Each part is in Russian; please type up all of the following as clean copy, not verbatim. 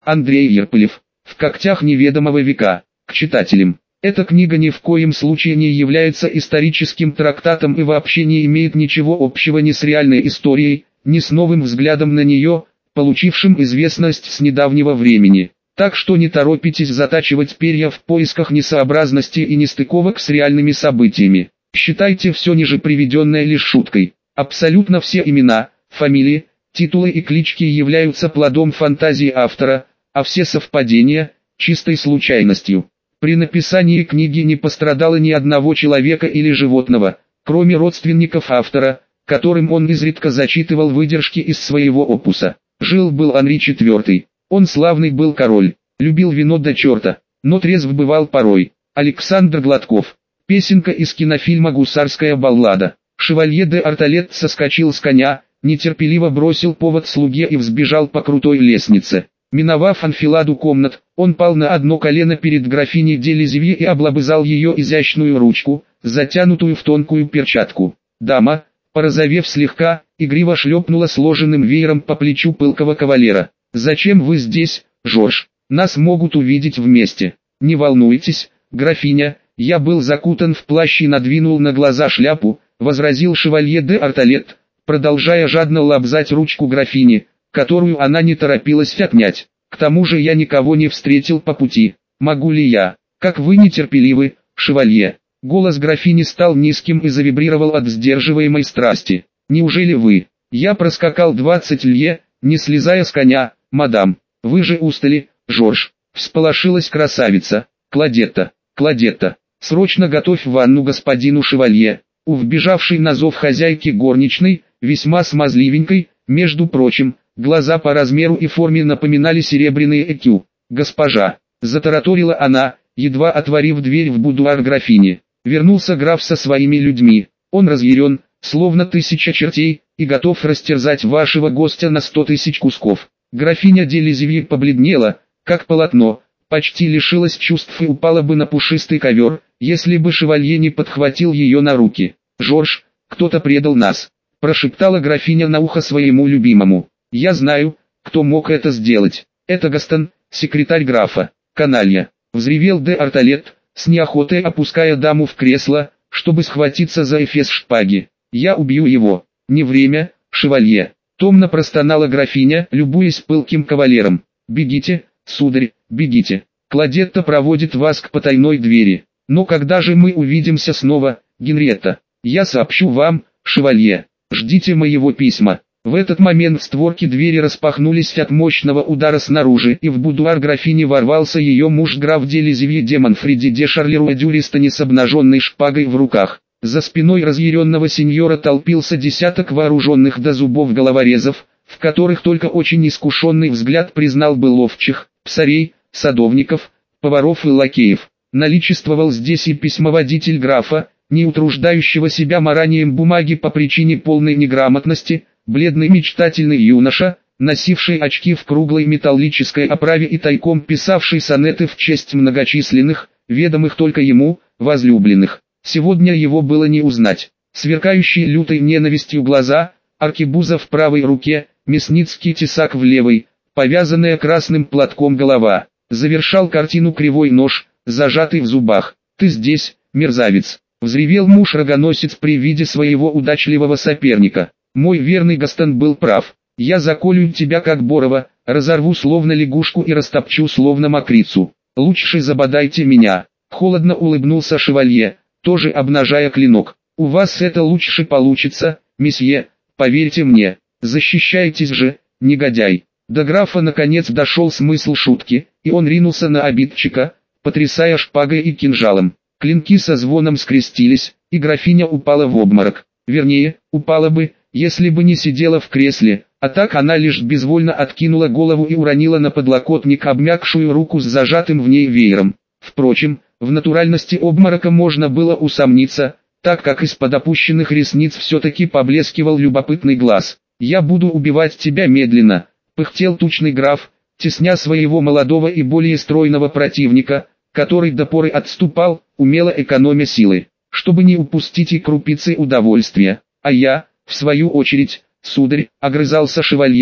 Андрей Ерпылев. В когтях неведомого века. К читателям. Эта книга ни в коем случае не является историческим трактатом и вообще не имеет ничего общего ни с реальной историей, ни с новым взглядом на нее, получившим известность с недавнего времени. Так что не торопитесь затачивать перья в поисках несообразности и нестыковок с реальными событиями. Считайте все ниже приведенное лишь шуткой. Абсолютно все имена, фамилии, титулы и клички являются плодом фантазии автора, а все совпадения – чистой случайностью. При написании книги не пострадало ни одного человека или животного, кроме родственников автора, которым он изредка зачитывал выдержки из своего опуса. Жил-был Анри IV. Он славный был король, любил вино до черта, но трезв бывал порой. Александр Гладков. Песенка из кинофильма «Гусарская баллада». Шевалье де Арталет соскочил с коня, нетерпеливо бросил повод слуге и взбежал по крутой лестнице. Миновав анфиладу комнат, он пал на одно колено перед графиней де Лизевье и облобызал ее изящную ручку, затянутую в тонкую перчатку. Дама, порозовев слегка, игриво шлепнула сложенным веером по плечу пылкого кавалера. «Зачем вы здесь, Жорж? Нас могут увидеть вместе». «Не волнуйтесь, графиня, я был закутан в плащ и надвинул на глаза шляпу», возразил шевалье де Арталет, продолжая жадно лобзать ручку графини, которую она не торопилась отнять. «К тому же я никого не встретил по пути. Могу ли я? Как вы нетерпеливы, шевалье». Голос графини стал низким и завибрировал от сдерживаемой страсти. «Неужели вы? Я проскакал 20 лье, не слезая с коня, мадам. Вы же устали, Жорж». Всполошилась красавица. «Кладетта, Кладетта, срочно готовь ванну господину шевалье». У вбежавшей на зов хозяйки горничной, весьма смазливенькой, между прочим, глаза по размеру и форме напоминали серебряные экю. «Госпожа», — затараторила она, едва отворив дверь в будуар графини. Вернулся граф со своими людьми. Он разъярен, словно 1000 чертей, и готов растерзать вашего гостя на 100 000 кусков. Графиня де Лизевье побледнела, как полотно, почти лишилась чувств и упала бы на пушистый ковер, если бы шевалье не подхватил ее на руки. «Жорж, кто-то предал нас», — прошептала графиня на ухо своему любимому. «Я знаю, кто мог это сделать. Это Гастон, секретарь графа. Каналья», — взревел де Арталет, с неохотой опуская даму в кресло, чтобы схватиться за эфес шпаги. «Я убью его. Не время, шевалье», — томно простонала графиня, любуясь пылким кавалером. «Бегите, сударь, бегите. Кладетта проводит вас к потайной двери. Но когда же мы увидимся снова, Генриетта? Я сообщу вам, шевалье. Ждите моего письма». В этот момент створки двери распахнулись от мощного удара снаружи, и в будуар графини ворвался ее муж граф де Лизевье де Манфреди де Шарлеруа Дюристани с обнаженной шпагой в руках. За спиной разъяренного сеньора толпился десяток вооруженных до зубов головорезов, в которых только очень искушенный взгляд признал бы ловчих, псарей, садовников, поваров и лакеев. Наличествовал здесь и письмоводитель графа, не утруждающего себя маранием бумаги по причине полной неграмотности, бледный мечтательный юноша, носивший очки в круглой металлической оправе и тайком писавший сонеты в честь многочисленных, ведомых только ему, возлюбленных. Сегодня его было не узнать. Сверкающие лютой ненавистью глаза, аркебуза в правой руке, мясницкий тесак в левой, повязанная красным платком голова. Завершал картину кривой нож, зажатый в зубах. «Ты здесь, мерзавец!» — взревел муж-рогоносец при виде своего удачливого соперника. «Мой верный Гастон был прав. Я заколю тебя как Борова, разорву словно лягушку и растопчу словно мокрицу. Лучше забодайте меня». Холодно улыбнулся шевалье, тоже обнажая клинок. «У вас это лучше получится, месье, поверьте мне. Защищайтесь же, негодяй». До графа наконец дошел смысл шутки, и он ринулся на обидчика, потрясая шпагой и кинжалом. Клинки со звоном скрестились, и графиня упала в обморок. Вернее, упала бы, если бы не сидела в кресле, а так она лишь безвольно откинула голову и уронила на подлокотник обмякшую руку с зажатым в ней веером. Впрочем, в натуральности обморока можно было усомниться, так как из-под опущенных ресниц все-таки поблескивал любопытный глаз. «Я буду убивать тебя медленно», — пыхтел тучный граф, тесня своего молодого и более стройного противника, который до поры отступал, умело экономя силы, чтобы не упустить и крупицы удовольствия. «А я, в свою очередь, сударь», — огрызался шевалье,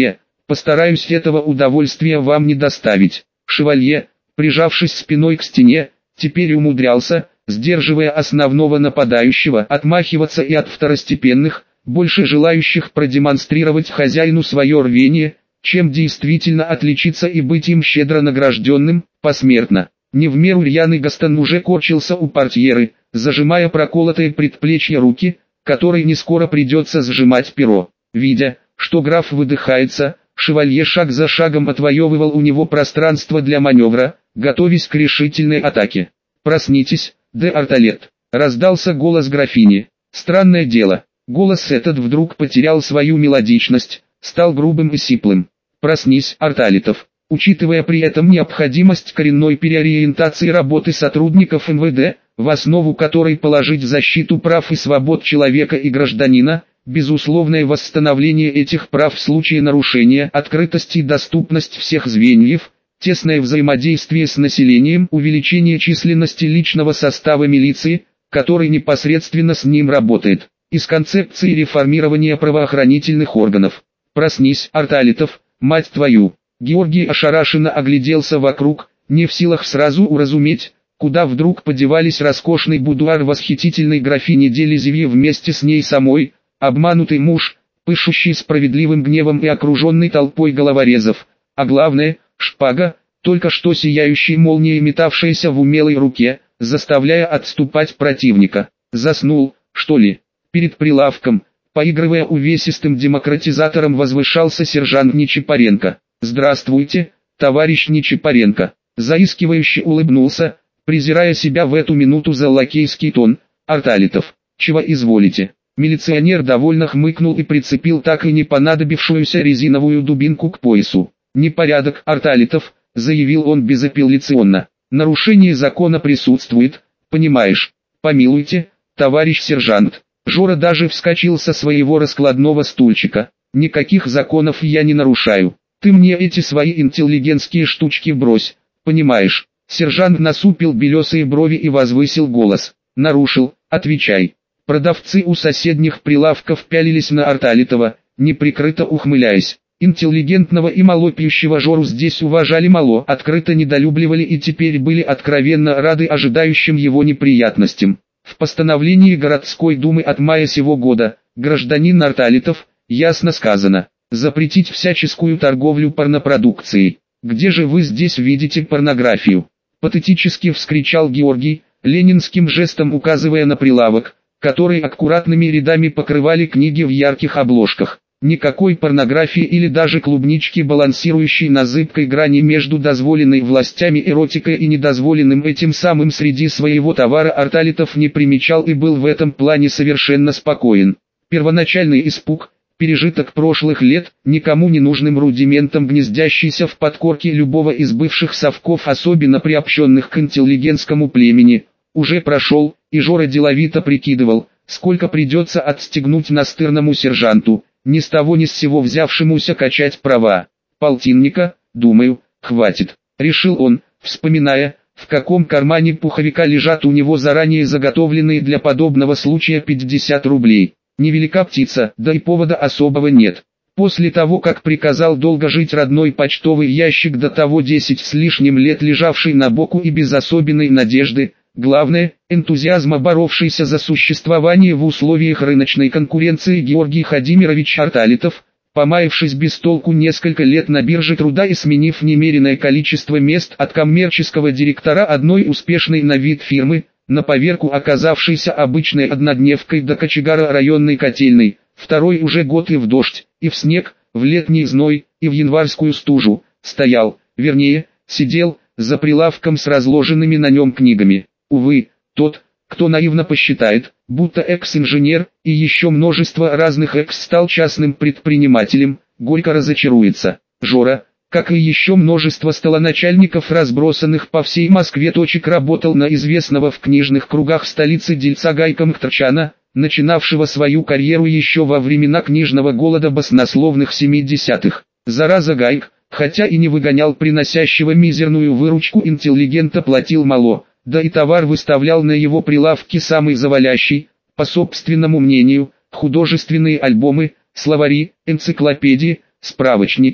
Постараюсь этого удовольствия вам не доставить. Шевалье, прижавшись спиной к стене, теперь умудрялся, сдерживая основного нападающего, отмахиваться и от второстепенных, больше желающих продемонстрировать хозяину свое рвение, чем действительно отличиться и быть им щедро награжденным, посмертно. Не в меру рьяный Гастон уже корчился у портьеры, зажимая проколотые предплечья руки, которой не скоро придется сжимать перо. Видя, что граф выдыхается, шевалье шаг за шагом отвоевывал у него пространство для маневра, готовясь к решительной атаке. «Проснитесь, де Арталет!» — раздался голос графини. Странное дело, голос этот вдруг потерял свою мелодичность, стал грубым и сиплым. «Проснись, Арталетов!» Учитывая при этом необходимость коренной переориентации работы сотрудников МВД, в основу которой положить защиту прав и свобод человека и гражданина, безусловное восстановление этих прав в случае нарушения, открытость и доступность всех звеньев, тесное взаимодействие с населением, увеличение численности личного состава милиции, который непосредственно с ним работает, из концепции реформирования правоохранительных органов. «Проснись, Арталетов, мать твою!» Георгий ошарашенно огляделся вокруг, не в силах сразу уразуметь, куда вдруг подевались роскошный будуар восхитительной графини де Лизевье вместе с ней самой, обманутый муж, пышущий справедливым гневом и окруженный толпой головорезов, а главное, шпага, только что сияющей молнией метавшаяся в умелой руке, заставляя отступать противника. Заснул, что ли? Перед прилавком, поигрывая увесистым демократизатором, возвышался сержант Нечипаренко. «Здравствуйте, товарищ Нечипаренко», заискивающе улыбнулся, презирая себя в эту минуту за лакейский тон. «Арталетов, чего изволите?» Милиционер довольно хмыкнул и прицепил так и не понадобившуюся резиновую дубинку к поясу. «Непорядок, Арталетов», заявил он безапелляционно. «Нарушение закона присутствует, понимаешь?» «Помилуйте, товарищ сержант». Жора даже вскочил со своего раскладного стульчика. «Никаких законов я не нарушаю. Ты мне эти свои интеллигентские штучки брось, понимаешь?» Сержант насупил белесые брови и возвысил голос. «Нарушил, отвечай». Продавцы у соседних прилавков пялились на Арталетова, неприкрыто ухмыляясь. Интеллигентного и малопьющего Жору здесь уважали мало, открыто недолюбливали и теперь были откровенно рады ожидающим его неприятностям. В постановлении городской думы от мая сего года, гражданин Арталетов, ясно сказано, запретить всяческую торговлю порнопродукцией. «Где же вы здесь видите порнографию?» Патетически вскричал Георгий, ленинским жестом указывая на прилавок, который аккуратными рядами покрывали книги в ярких обложках. Никакой порнографии или даже клубнички, балансирующей на зыбкой грани между дозволенной властями эротикой и недозволенным этим самым среди своего товара, Арталетов не примечал и был в этом плане совершенно спокоен. Первоначальный испуг, пережиток прошлых лет, никому не нужным рудиментом, гнездящийся в подкорке любого из бывших совков, особенно приобщенных к интеллигентскому племени, уже прошел, и Жора деловито прикидывал, сколько придется отстегнуть настырному сержанту, ни с того ни с сего взявшемуся качать права. «Полтинника, думаю, хватит», — решил он, вспоминая, в каком кармане пуховика лежат у него заранее заготовленные для подобного случая 50 рублей. Невелика птица, да и повода особого нет. После того, как приказал долго жить родной почтовый ящик, до того 10 с лишним лет лежавший на боку и без особенной надежды, главное, энтузиазма боровшийся за существование в условиях рыночной конкуренции, Георгий Хадимирович Арталетов, помаявшись без толку несколько лет на бирже труда и сменив немереное количество мест от коммерческого директора одной успешной на вид фирмы, на поверку оказавшейся обычной однодневкой до кочегара районной котельной, второй уже год и в дождь, и в снег, в летний зной, и в январскую стужу, стоял, вернее, сидел, за прилавком с разложенными на нем книгами. Увы, тот, кто наивно посчитает, будто экс-инженер и еще множество разных экс стал частным предпринимателем, горько разочаруется. Жора, как и еще множество столоначальников, разбросанных по всей Москве точек, работал на известного в книжных кругах столицы дельца Гайка Махтрчана, начинавшего свою карьеру еще во времена книжного голода баснословных 70-х. Зараза Гайк, хотя и не выгонял приносящего мизерную выручку интеллигента, платил мало, да и товар выставлял на его прилавке самый завалящий, по собственному мнению, художественные альбомы, словари, энциклопедии, справочники.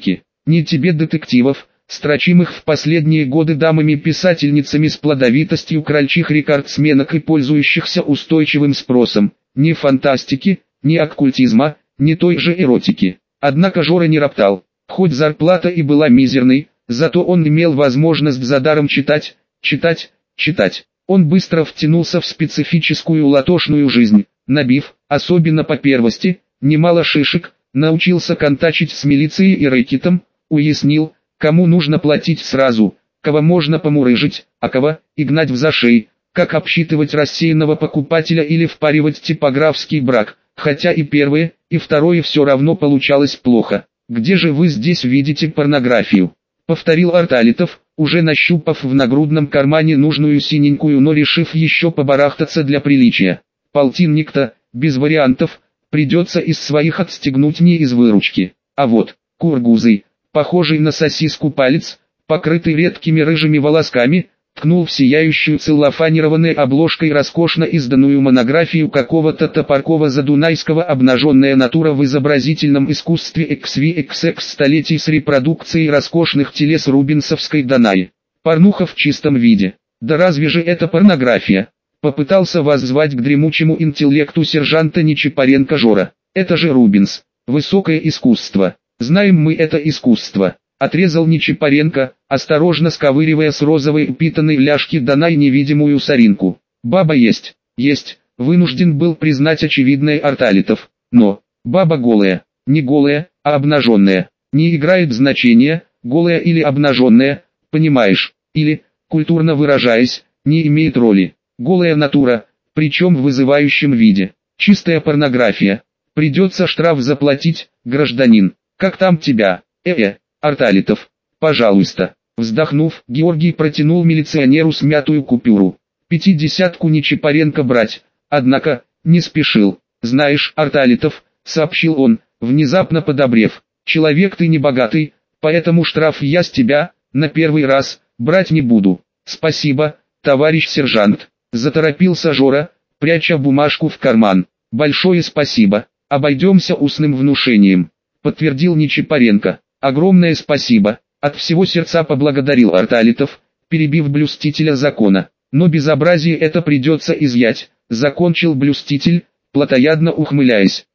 Не тебе детективов, строчимых в последние годы дамами-писательницами с плодовитостью крольчих рекордсменок и пользующихся устойчивым спросом, ни фантастики, ни оккультизма, ни той же эротики. Однако Жора не роптал, хоть зарплата и была мизерной, зато он имел возможность за даром читать, читать, читать. Он быстро втянулся в специфическую латошную жизнь, набив, особенно по первости, немало шишек, научился контачить с милицией и рэкетом, уяснил, кому нужно платить сразу, кого можно помурыжить, а кого и гнать в зашей, как обсчитывать рассеянного покупателя или впаривать типографский брак, хотя и первое, и второе все равно получалось плохо. «Где же вы здесь видите порнографию?» — повторил Арталитов, уже нащупав в нагрудном кармане нужную синенькую, но решив еще побарахтаться для приличия. Полтинник-то, без вариантов, придется из своих отстегнуть не из выручки. А вот, кургузый, похожий на сосиску палец, покрытый редкими рыжими волосками, ткнул в сияющую целлофанированной обложкой роскошно изданную монографию какого-то Топоркова-Задунайского «Обнаженная натура в изобразительном искусстве XVXX столетий с репродукцией роскошных телес рубинсовской Данаи. Порнуха в чистом виде. Да разве же это порнография? Попытался воззвать к дремучему интеллекту сержанта Нечипаренко Жора. Это же Рубинс. Высокое искусство. Знаем мы это искусство. Отрезал Нечипаренко, осторожно сковыривая с розовой упитанной ляжки Данай невидимую соринку. Баба есть, вынужден был признать очевидное Арталитов. Но, баба голая, не голая, а обнаженная. Не играет значения, голая или обнаженная, понимаешь, или, культурно выражаясь, не имеет роли. Голая натура, причем в вызывающем виде. Чистая порнография. Придется штраф заплатить, гражданин. Как там тебя, Арталитов, пожалуйста. Вздохнув, Георгий протянул милиционеру смятую купюру. 50-ку Нечипаренко брать, однако, не спешил. Знаешь, Арталитов, сообщил он, внезапно подобрев, человек ты не богатый, поэтому штраф я с тебя, на первый раз, брать не буду. Спасибо, товарищ сержант. Заторопился Жора, пряча бумажку в карман. Большое спасибо, обойдемся устным внушением, подтвердил Нечипаренко. Огромное спасибо, от всего сердца поблагодарил Арталитов, перебив блюстителя закона. Но безобразие это придется изъять, закончил блюститель, плотоядно ухмыляясь.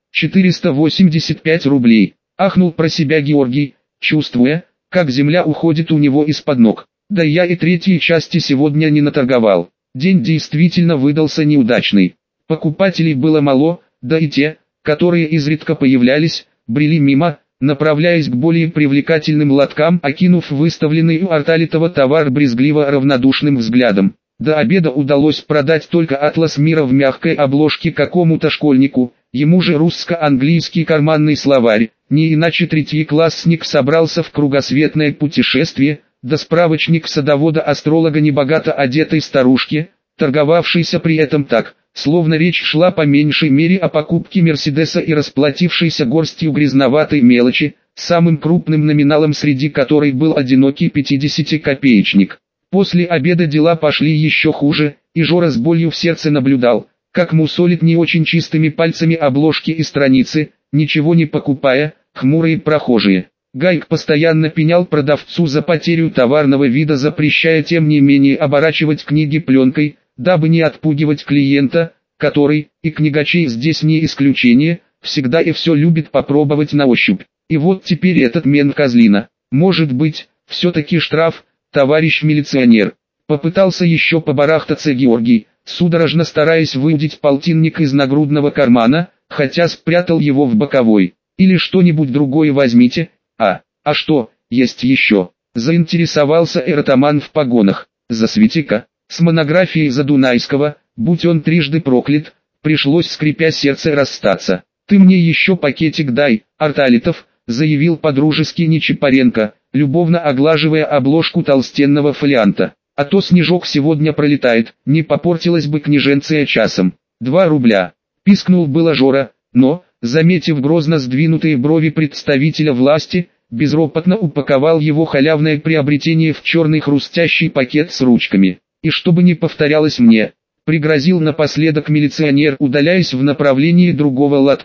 485 рублей, ахнул про себя Георгий, чувствуя, как земля уходит у него из-под ног. Да я и третьей части сегодня не наторговал. День действительно выдался неудачный. Покупателей было мало, да и те, которые изредка появлялись, брели мимо, направляясь к более привлекательным лоткам, окинув выставленный у Арталитова товар брезгливо равнодушным взглядом. До обеда удалось продать только «Атлас мира» в мягкой обложке какому-то школьнику, ему же русско-английский карманный словарь, не иначе третьеклассник собрался в кругосветное путешествие, да справочник садовода-астролога небогато одетой старушки, торговавшейся при этом так, словно речь шла по меньшей мере о покупке Мерседеса и расплатившейся горстью грязноватой мелочи, самым крупным номиналом среди которой был одинокий 50-копеечник. После обеда дела пошли еще хуже, и Жора с болью в сердце наблюдал, как мусолит не очень чистыми пальцами обложки и страницы, ничего не покупая, хмурые прохожие. Гайк постоянно пенял продавцу за потерю товарного вида, запрещая тем не менее оборачивать книги пленкой, дабы не отпугивать клиента, который, и книгачей здесь не исключение, всегда и все любит попробовать на ощупь. И вот теперь этот мент козлина. Может быть, все-таки штраф, товарищ милиционер. Попытался еще побарахтаться Георгий, судорожно стараясь выудить полтинник из нагрудного кармана, хотя спрятал его в боковой. Или что-нибудь другое возьмите. А что, есть еще? Заинтересовался эротоман в погонах. Засвети-ка. С монографией Задунайского, будь он трижды проклят, пришлось, скрипя сердце, расстаться. «Ты мне еще пакетик дай, Арталитов», заявил подружески Нечипаренко, любовно оглаживая обложку толстенного фолианта. «А то снежок сегодня пролетает, не попортилась бы княженция часом». 2 рубля. Пискнул было Жора, но, заметив грозно сдвинутые брови представителя власти, безропотно упаковал его халявное приобретение в черный хрустящий пакет с ручками. «И чтобы не повторялось мне», — пригрозил напоследок милиционер, удаляясь в направлении другого лотка.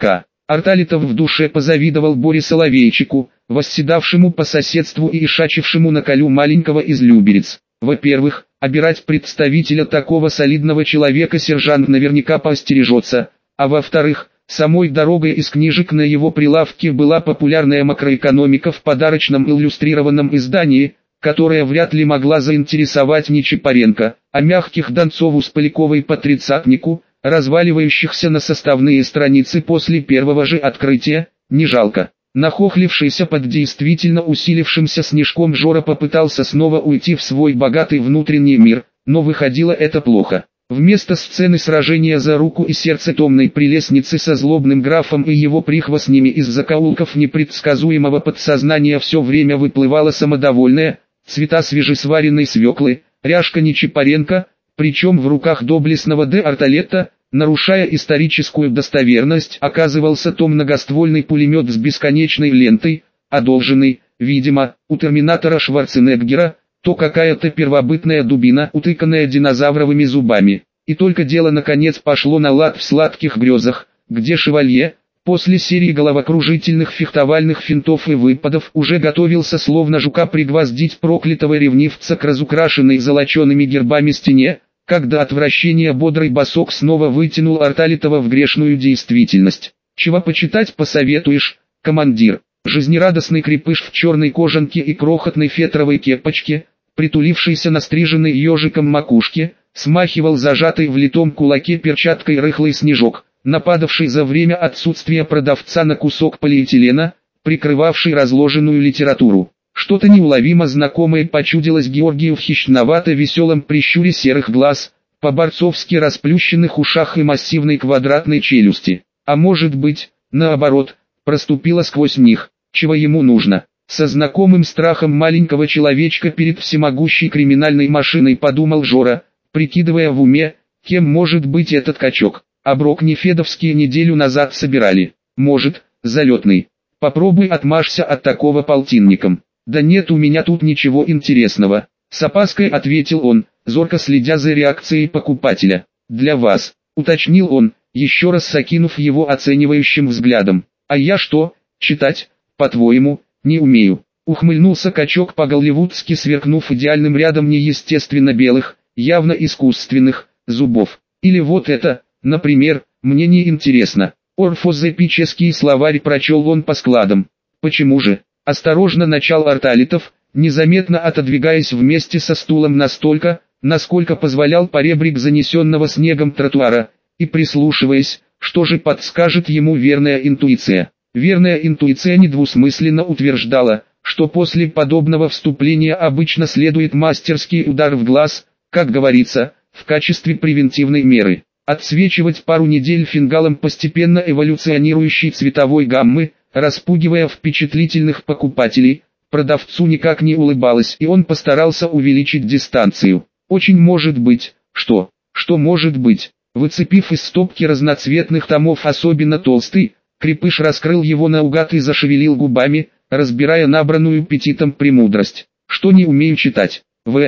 Арталитов в душе позавидовал Боре Соловейчику, восседавшему по соседству и ишачившему на колю маленького из Люберец. Во-первых, обирать представителя такого солидного человека сержант наверняка поостережется, а во-вторых, самой дорогой из книжек на его прилавке была популярная макроэкономика в подарочном иллюстрированном издании, которая вряд ли могла заинтересовать Нечипаренко, а мягких Донцову с Поляковой по тридцатнику, разваливающихся на составные страницы после первого же открытия, не жалко. Нахохлившийся под действительно усилившимся снежком Жора попытался снова уйти в свой богатый внутренний мир, но выходило это плохо. Вместо сцены сражения за руку и сердце томной прелестницы со злобным графом и его прихвостнями из закоулков непредсказуемого подсознания все время выплывала самодовольная, цвета свежесваренной свеклы, ряжка Нечипаренко, причем в руках доблестного де Арталетта, нарушая историческую достоверность, оказывался то многоствольный пулемет с бесконечной лентой, одолженный, видимо, у терминатора Шварценеггера, то какая-то первобытная дубина, утыканная динозавровыми зубами. И только дело наконец пошло на лад в сладких грезах, где шевалье, после серии головокружительных фехтовальных финтов и выпадов, уже готовился словно жука пригвоздить проклятого ревнивца к разукрашенной золочеными гербами стене, когда отвращение бодрый босок снова вытянул Арталитова в грешную действительность. «Чего почитать посоветуешь, командир?» Жизнерадостный крепыш в черной кожанке и крохотной фетровой кепочке, притулившийся на стриженной ежиком макушке, смахивал зажатый в литом кулаке перчаткой рыхлый снежок, нападавший за время отсутствия продавца на кусок полиэтилена, прикрывавший разложенную литературу. Что-то неуловимо знакомое почудилось Георгию в хищновато-веселом прищуре серых глаз, по-борцовски расплющенных ушах и массивной квадратной челюсти. А может быть, наоборот, проступило сквозь них, чего ему нужно. Со знакомым страхом маленького человечка перед всемогущей криминальной машиной подумал Жора, прикидывая в уме, кем может быть этот качок. Оброк нефедовские неделю назад собирали. Может, залетный. Попробуй отмажься от такого полтинником. «Да нет у меня тут ничего интересного», — с опаской ответил он, зорко следя за реакцией покупателя. «Для вас», — уточнил он, еще раз окинув его оценивающим взглядом. «А я что, читать, по-твоему, не умею?» Ухмыльнулся качок по-голливудски, сверкнув идеальным рядом неестественно белых, явно искусственных, зубов. «Или вот это, например, мне не интересно». Орфоэпический словарь прочел он по складам. «Почему же?» Осторожно начал Арталитов, незаметно отодвигаясь вместе со стулом настолько, насколько позволял поребрик занесенного снегом тротуара, и прислушиваясь, что же подскажет ему верная интуиция. Верная интуиция недвусмысленно утверждала, что после подобного вступления обычно следует мастерский удар в глаз, как говорится, в качестве превентивной меры. Отсвечивать пару недель фингалом постепенно эволюционирующей цветовой гаммы, распугивая впечатлительных покупателей, продавцу никак не улыбалось, и он постарался увеличить дистанцию. Очень может быть, что может быть. Выцепив из стопки разноцветных томов особенно толстый, крепыш раскрыл его наугад и зашевелил губами, разбирая набранную аппетитом премудрость. «Что не умею читать?»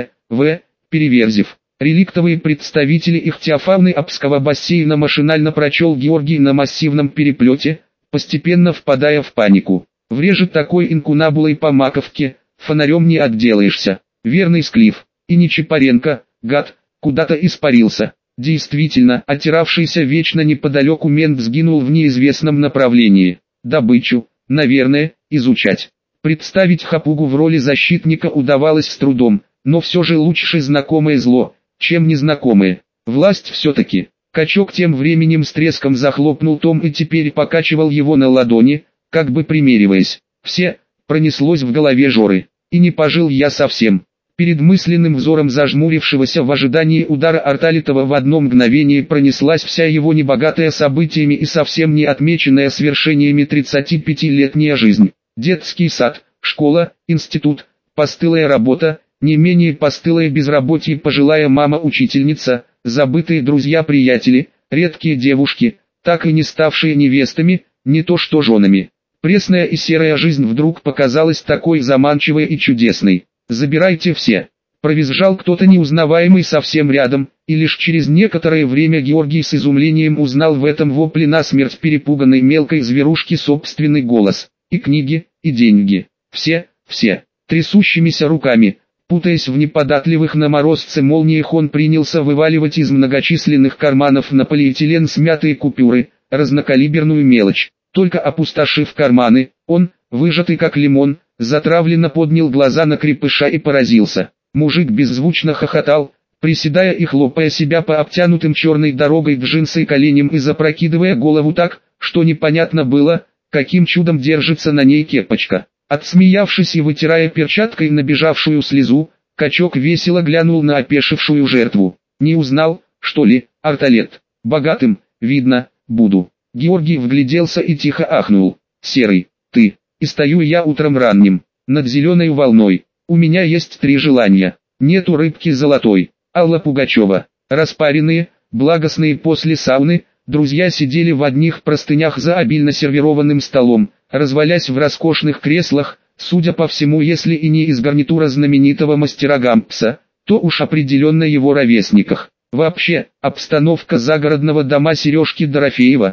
Переверзев. Реликтовые представители ихтиофауны Апского бассейна машинально прочел Георгий на массивном переплете, постепенно впадая в панику. Врежет такой инкунабулой по маковке, фонарем не отделаешься. Верный Склиф. И Нечипаренко, гад, куда-то испарился. Действительно, оттиравшийся вечно неподалеку мент сгинул в неизвестном направлении. Добычу, наверное, изучать. Представить хапугу в роли защитника удавалось с трудом, но все же лучше знакомое зло, чем незнакомое. Власть все-таки. Качок тем временем с треском захлопнул том и теперь покачивал его на ладони, как бы примериваясь. «Все», пронеслось в голове Жоры. «И не пожил я совсем». Перед мысленным взором зажмурившегося в ожидании удара Арталитова в одно мгновение пронеслась вся его небогатая событиями и совсем не отмеченная свершениями 35-летняя жизнь. Детский сад, школа, институт, постылая работа, не менее постылая безработье пожилая мама-учительница, забытые друзья-приятели, редкие девушки, так и не ставшие невестами, не то что женами. Пресная и серая жизнь вдруг показалась такой заманчивой и чудесной. «Забирайте все!» Провизжал кто-то неузнаваемый совсем рядом, и лишь через некоторое время Георгий с изумлением узнал в этом вопле насмерть перепуганной мелкой зверушки собственный голос. И книги, и деньги. Все. Трясущимися руками, путаясь в неподатливых на морозце молниях, он принялся вываливать из многочисленных карманов на полиэтилен смятые купюры, разнокалиберную мелочь. Только опустошив карманы, он, выжатый как лимон, затравленно поднял глаза на крепыша и поразился. Мужик беззвучно хохотал, приседая и хлопая себя по обтянутым черной дорогой джинсы коленям и запрокидывая голову так, что непонятно было, каким чудом держится на ней кепочка. Отсмеявшись и вытирая перчаткой набежавшую слезу, качок весело глянул на опешившую жертву. «Не узнал, что ли, Арталет? Богатым, видно, буду». Георгий вгляделся и тихо ахнул. «Серый, ты, и стою я утром ранним, над зеленой волной. У меня есть 3 желания. Нету рыбки золотой». Алла Пугачева. Распаренные, благостные после сауны, друзья сидели в одних простынях за обильно сервированным столом, развалясь в роскошных креслах, судя по всему, если и не из гарнитура знаменитого мастера Гампса, то уж определенно его ровесниках. Вообще, обстановка загородного дома Сережки Дорофеева,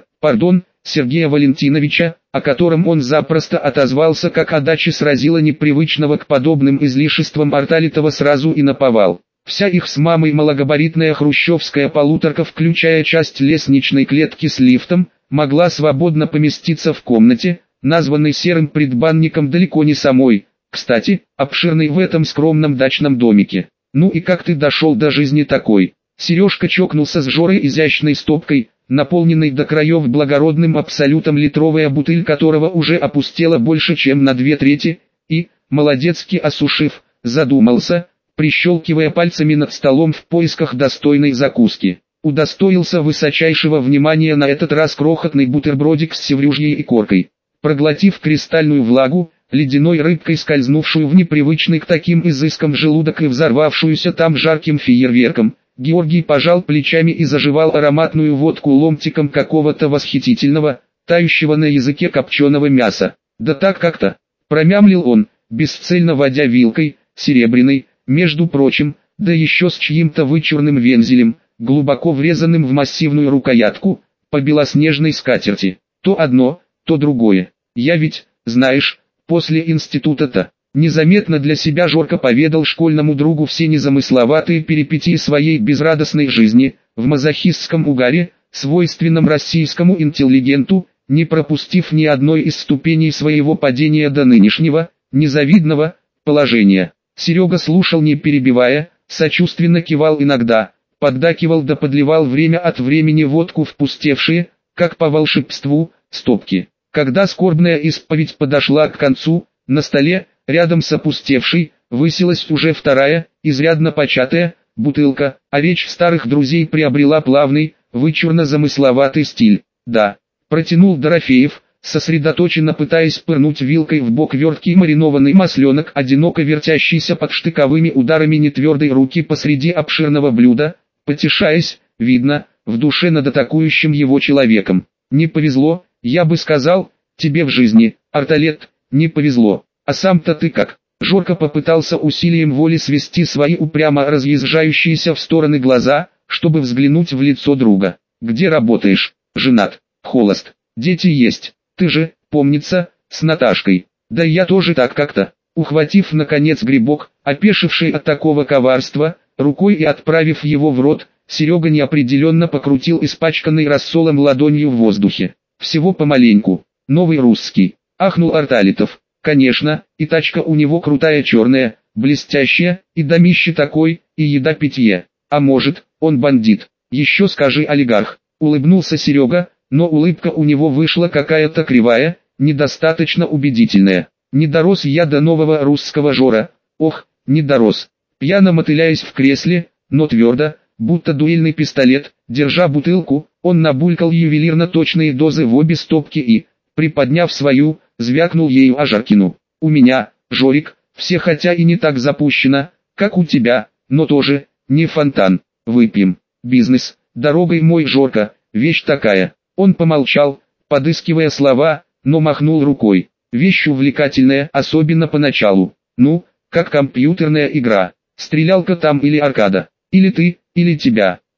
Сергея Валентиновича, о котором он запросто отозвался как о даче, сразила непривычного к подобным излишествам Арталитова сразу и наповал. Вся их с мамой малогабаритная хрущевская полуторка, включая часть лестничной клетки с лифтом, могла свободно поместиться в комнате, названной серым предбанником далеко не самой, кстати, обширной в этом скромном дачном домике. «Ну и как ты дошел до жизни такой?» Сережка чокнулся с Жорой изящной стопкой, наполненной до краев благородным абсолютом, литровая бутыль которого уже опустела больше чем на 2/3, и, молодецки осушив, задумался, прищелкивая пальцами над столом в поисках достойной закуски. Удостоился высочайшего внимания на этот раз крохотный бутербродик с севрюжьей и коркой. Проглотив кристальную влагу, ледяной рыбкой скользнувшую в непривычный к таким изыскам желудок и взорвавшуюся там жарким фейерверком, Георгий пожал плечами и заживал ароматную водку ломтиком какого-то восхитительного, тающего на языке копченого мяса. «Да так как-то», промямлил он, бесцельно водя вилкой, серебряной, между прочим, да еще с чьим-то вычурным вензелем, глубоко врезанным в массивную рукоятку, по белоснежной скатерти. То одно, то другое. «Я ведь, знаешь, после института-то...» Незаметно для себя Жорка поведал школьному другу все незамысловатые перипетии своей безрадостной жизни, в мазохистском угаре, свойственном российскому интеллигенту, не пропустив ни одной из ступеней своего падения до нынешнего, незавидного, положения. Серега слушал не перебивая, сочувственно кивал иногда, поддакивал да подливал время от времени водку в пустевшие, как по волшебству, стопки. Когда скорбная исповедь подошла к концу, на столе, рядом с опустевшей, высилась уже вторая, изрядно початая, бутылка, а речь старых друзей приобрела плавный, вычурно-замысловатый стиль. «Да», — протянул Дорофеев, сосредоточенно пытаясь пырнуть вилкой в бок верткий маринованный масленок, одиноко вертящийся под штыковыми ударами нетвердой руки посреди обширного блюда, потешаясь, видно, в душе над атакующим его человеком. «Не повезло, я бы сказал, тебе в жизни, Арталет, не повезло. А сам-то ты как?» Жорка попытался усилием воли свести свои упрямо разъезжающиеся в стороны глаза, чтобы взглянуть в лицо друга. «Где работаешь? Женат? Холост? Дети есть? Ты же, помнится, с Наташкой?» «Да я тоже так как-то». Ухватив наконец грибок, опешивший от такого коварства, рукой и отправив его в рот, Серега неопределенно покрутил испачканной рассолом ладонью в воздухе. «Всего помаленьку. Новый русский», — ахнул Арталитов. «Конечно, и тачка у него крутая черная, блестящая, и домище такой, и еда-питье. А может, он бандит? Еще скажи, олигарх», — улыбнулся Серега, но улыбка у него вышла какая-то кривая, недостаточно убедительная. «Не дорос я до нового русского Жора, ох, не дорос». Пьяно мотыляясь в кресле, но твердо, будто дуэльный пистолет, держа бутылку, он набулькал ювелирно точные дозы в обе стопки и, приподняв свою, звякнул ею о Жаркину. «У меня, Жорик, все хотя и не так запущено, как у тебя, но тоже, не фонтан. Выпьем. Бизнес, дорогой мой Жорка, вещь такая». Он помолчал, подыскивая слова, но махнул рукой. «Вещь увлекательная, особенно поначалу. Ну, как компьютерная игра. Стрелялка там или аркада. Или ты, или тебя.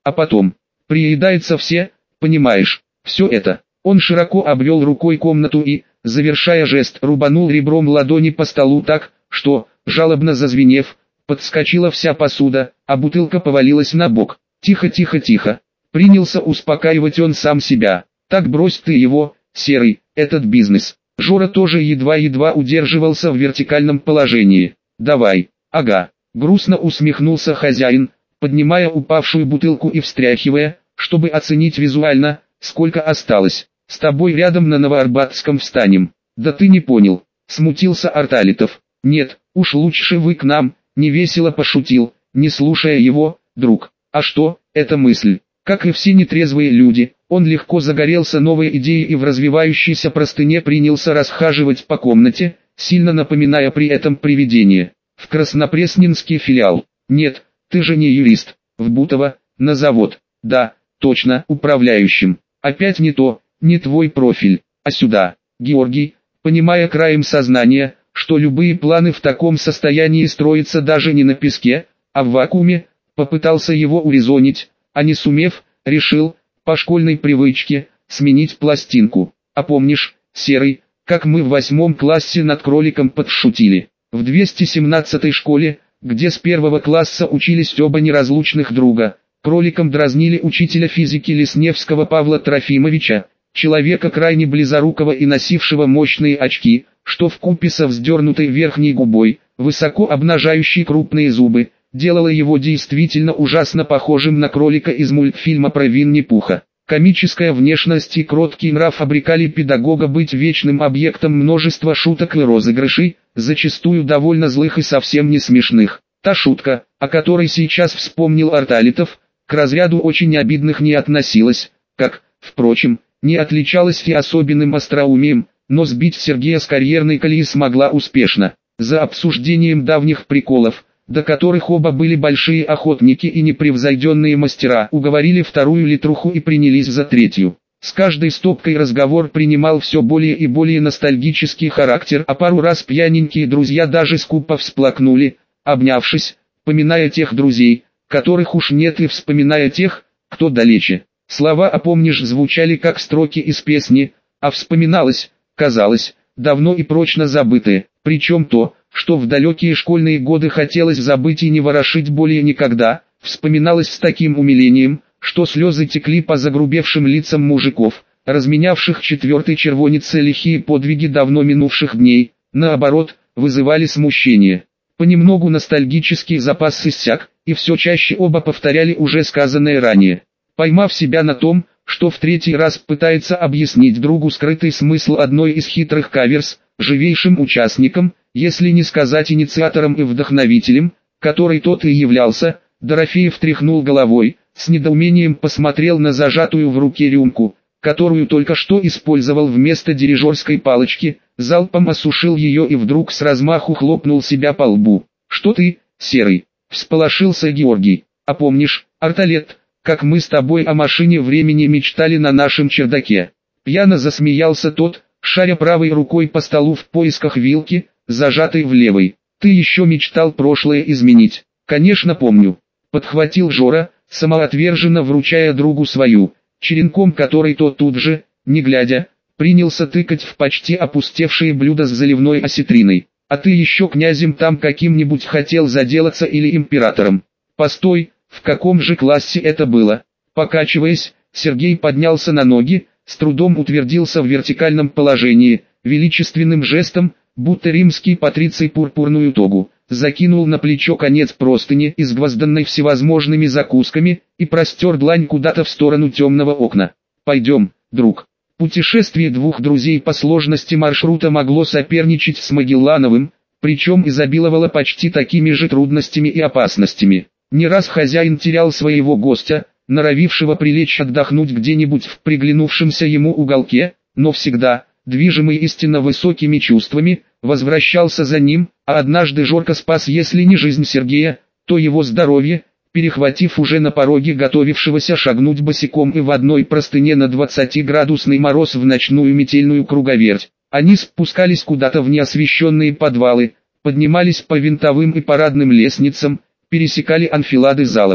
а потом приедается все, понимаешь, все это. Он широко обвел рукой комнату и, завершая жест, рубанул ребром ладони по столу так, что, жалобно зазвенев, подскочила вся посуда, а бутылка повалилась на бок. Тихо, тихо, тихо. Принялся успокаивать он сам себя. Так брось ты его, Серый, этот бизнес. Жора тоже едва-едва удерживался в вертикальном положении. Давай, ага. Грустно усмехнулся хозяин, поднимая упавшую бутылку и встряхивая, чтобы оценить визуально, сколько осталось. С тобой рядом на Новоарбатском встанем. Да ты не понял, смутился Арталитов. Нет, уж лучше вы к нам, невесело пошутил, не слушая его, друг. А что, это мысль. Как и все нетрезвые люди, он легко загорелся новой идеей и в развивающейся простыне принялся расхаживать по комнате, сильно напоминая при этом привидение. В Краснопресненский филиал. Нет, ты же не юрист. В Бутово, на завод. Да, точно, управляющим. Опять не то, не твой профиль. А сюда, Георгий, понимая краем сознания, что любые планы в таком состоянии строятся даже не на песке, а в вакууме, попытался его урезонить, а не сумев, решил, по школьной привычке, сменить пластинку. А помнишь, Серый, как мы в 8 классе над кроликом подшутили? В 217-й школе, где с 1 класса учились оба неразлучных друга, кроликом дразнили учителя физики Лесневского Павла Трофимовича, человека крайне близорукого и носившего мощные очки, что вкупе со вздернутой верхней губой, высоко обнажающей крупные зубы, делало его действительно ужасно похожим на кролика из мультфильма про Винни-Пуха. Комическая внешность и кроткий нрав обрекали педагога быть вечным объектом множества шуток и розыгрышей, зачастую довольно злых и совсем не смешных. Та шутка, о которой сейчас вспомнил Арталитов, к разряду очень обидных не относилась, как, впрочем, не отличалась и особенным остроумием, но сбить Сергея с карьерной колеи смогла успешно. За обсуждением давних приколов, до которых оба были большие охотники и непревзойденные мастера, уговорили вторую литруху и принялись за третью. С каждой стопкой разговор принимал все более и более ностальгический характер, а пару раз пьяненькие друзья даже скупо всплакнули, обнявшись, поминая тех друзей, которых уж нет, и вспоминая тех, кто далече. Слова «а помнишь» звучали как строки из песни, а вспоминалось, казалось, давно и прочно забытые, причем то, что в далекие школьные годы хотелось забыть и не ворошить более никогда, вспоминалось с таким умилением, что слезы текли по загрубевшим лицам мужиков, разменявших 4-й червонец лихие подвиги давно минувших дней, наоборот, вызывали смущение. Понемногу ностальгический запас иссяк, и все чаще оба повторяли уже сказанное ранее. Поймав себя на том, что в 3-й раз пытается объяснить другу скрытый смысл одной из хитрых каверс, живейшим участником, если не сказать инициатором и вдохновителем, который тот и являлся, Дорофеев тряхнул головой, с недоумением посмотрел на зажатую в руке рюмку, которую только что использовал вместо дирижерской палочки, залпом осушил ее и вдруг с размаху хлопнул себя по лбу. «Что ты, Серый?» — всполошился Георгий. «А помнишь, Арталет, как мы с тобой о машине времени мечтали на нашем чердаке?» Пьяно засмеялся тот, шаря правой рукой по столу в поисках вилки, зажатой в левой. «Ты еще мечтал прошлое изменить?» «Конечно помню», — подхватил Жора, самоотверженно вручая другу свою, черенком который тот тут же, не глядя, принялся тыкать в почти опустевшие блюда с заливной осетриной. «А ты еще князем там каким-нибудь хотел заделаться или императором?» «Постой, в каком же классе это было?» Покачиваясь, Сергей поднялся на ноги, с трудом утвердился в вертикальном положении, величественным жестом, будто римский патриций пурпурную тогу, закинул на плечо конец простыни, изгвозданной всевозможными закусками, и простер длань куда-то в сторону темного окна. «Пойдем, друг». Путешествие двух друзей по сложности маршрута могло соперничать с Магеллановым, причем изобиловало почти такими же трудностями и опасностями. Не раз хозяин терял своего гостя, норовившего прилечь отдохнуть где-нибудь в приглянувшемся ему уголке, но всегда, движимый истинно высокими чувствами, возвращался за ним, а однажды Жорко спас если не жизнь Сергея, то его здоровье, перехватив уже на пороге готовившегося шагнуть босиком и в одной простыне на 20-градусный мороз в ночную метельную круговерть. Они спускались куда-то в неосвещенные подвалы, поднимались по винтовым и парадным лестницам, пересекали анфилады залов.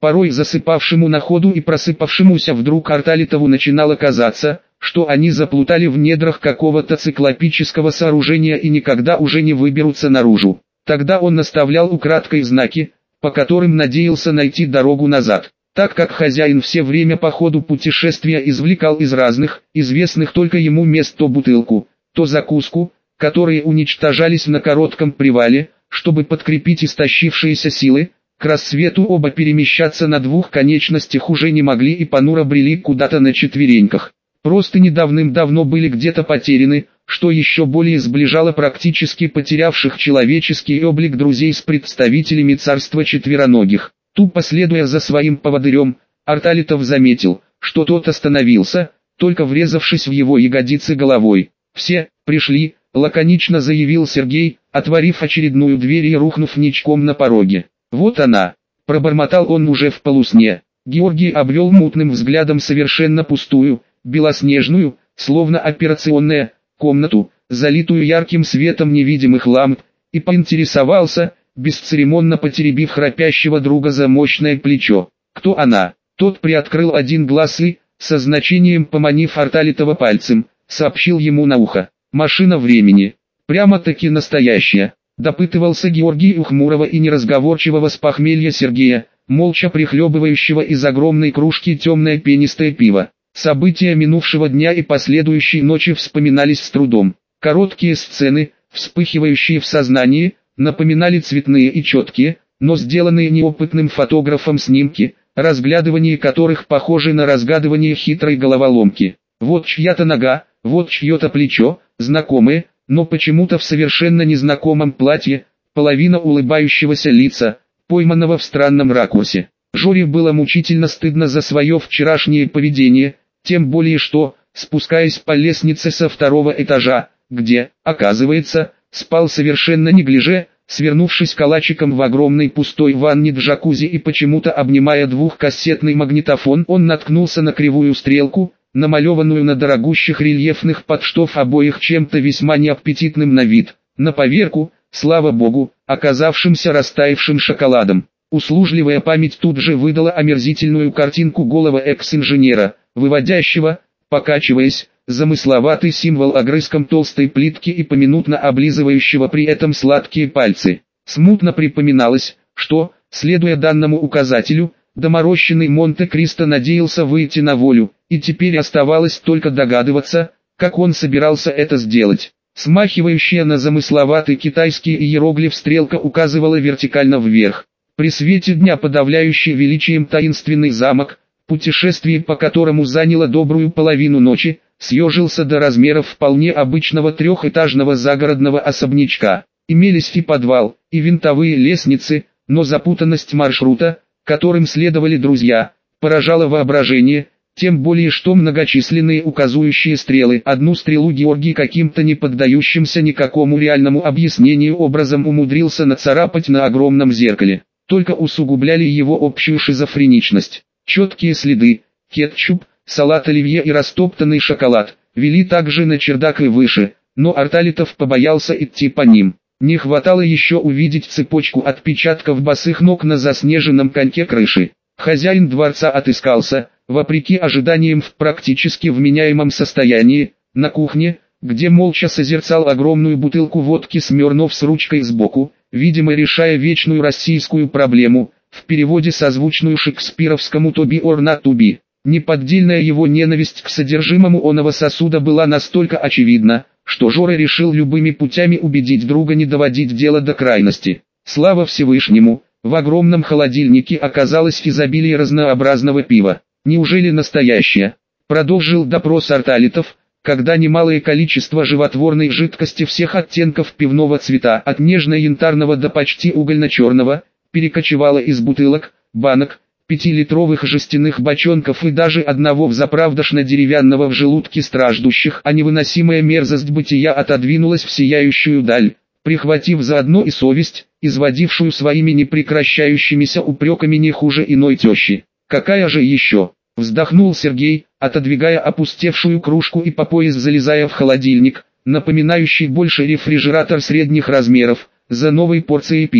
Порой засыпавшему на ходу и просыпавшемуся вдруг Арталитову начинало казаться, что они заплутали в недрах какого-то циклопического сооружения и никогда уже не выберутся наружу. Тогда он наставлял украдкой знаки, по которым надеялся найти дорогу назад. Так как хозяин все время по ходу путешествия извлекал из разных, известных только ему мест то бутылку, то закуску, которые уничтожались на коротком привале, чтобы подкрепить истощившиеся силы, к рассвету оба перемещаться на двух конечностях уже не могли и понуро брели куда-то на четвереньках. Просто давным-давно были где-то потеряны, что еще более сближало практически потерявших человеческий облик друзей с представителями царства четвероногих. Тупо следуя за своим поводырем, Арталитов заметил, что тот остановился, только врезавшись в его ягодицы головой. «Все, пришли», — лаконично заявил Сергей, отворив очередную дверь и рухнув ничком на пороге. «Вот она», — пробормотал он уже в полусне. Георгий обвел мутным взглядом совершенно пустую, белоснежную, словно операционная, комнату, залитую ярким светом невидимых ламп, и поинтересовался, бесцеремонно потеребив храпящего друга за мощное плечо. «Кто она?» Тот приоткрыл один глаз и, со значением поманив Арталитова пальцем, сообщил ему на ухо. «Машина времени. Прямо-таки настоящая», — допытывался Георгий у хмурого и неразговорчивого с похмелья Сергея, молча прихлебывающего из огромной кружки темное пенистое пиво. События минувшего дня и последующей ночи вспоминались с трудом. Короткие сцены, вспыхивающие в сознании, напоминали цветные и четкие, но сделанные неопытным фотографом снимки, разглядывание которых похоже на разгадывание хитрой головоломки. Вот чья-то нога, вот чье-то плечо, знакомые, но почему-то в совершенно незнакомом платье, половина улыбающегося лица, пойманного в странном ракурсе. Жоре было мучительно стыдно за свое вчерашнее поведение, тем более что, спускаясь по лестнице со второго этажа, где, оказывается, спал совершенно неглиже, свернувшись калачиком в огромной пустой ванне джакузи и почему-то обнимая двухкассетный магнитофон, он наткнулся на кривую стрелку, намалеванную на дорогущих рельефных подштов обоих чем-то весьма неаппетитным на вид, на поверку, слава богу, оказавшимся растаявшим шоколадом. Услужливая память тут же выдала омерзительную картинку голого экс-инженера, выводящего, покачиваясь, замысловатый символ огрызком толстой плитки и поминутно облизывающего при этом сладкие пальцы. Смутно припоминалось, что, следуя данному указателю, доморощенный Монте-Кристо надеялся выйти на волю, и теперь оставалось только догадываться, как он собирался это сделать. Смахивающая на замысловатый китайский иероглиф стрелка указывала вертикально вверх. При свете дня подавляющий величием таинственный замок, путешествие по которому заняло добрую половину ночи, съежился до размеров вполне обычного трехэтажного загородного особнячка. Имелись и подвал, и винтовые лестницы, но запутанность маршрута, которым следовали друзья, поражала воображение, тем более что многочисленные указующие стрелы, одну стрелу Георгий каким-то не поддающимся никакому реальному объяснению образом умудрился нацарапать на огромном зеркале, только усугубляли его общую шизофреничность. Четкие следы, кетчуп, салат оливье и растоптанный шоколад, вели также на чердак и выше, но Арталитов побоялся идти по ним. Не хватало еще увидеть цепочку отпечатков босых ног на заснеженном коньке крыши. Хозяин дворца отыскался, вопреки ожиданиям в практически вменяемом состоянии, на кухне, где молча созерцал огромную бутылку водки Смирнов с ручкой сбоку, видимо решая вечную российскую проблему, в переводе созвучную шекспировскому «to be or not to be». Неподдельная его ненависть к содержимому оного сосуда была настолько очевидна, что Жора решил любыми путями убедить друга не доводить дело до крайности. Слава Всевышнему, в огромном холодильнике оказалось изобилие разнообразного пива. Неужели настоящее? Продолжил допрос Арталитов, когда немалое количество животворной жидкости всех оттенков пивного цвета, от нежно-янтарного до почти угольно-черного, перекочевало из бутылок, банок, 5-литровых жестяных бочонков и даже одного взаправдошно-деревянного в желудке страждущих, а невыносимая мерзость бытия отодвинулась в сияющую даль, прихватив заодно и совесть, изводившую своими непрекращающимися упреками не хуже иной тещи. «Какая же еще?» — вздохнул Сергей, отодвигая опустевшую кружку и по пояс залезая в холодильник, напоминающий больше рефрижератор средних размеров, за новой порцией пива.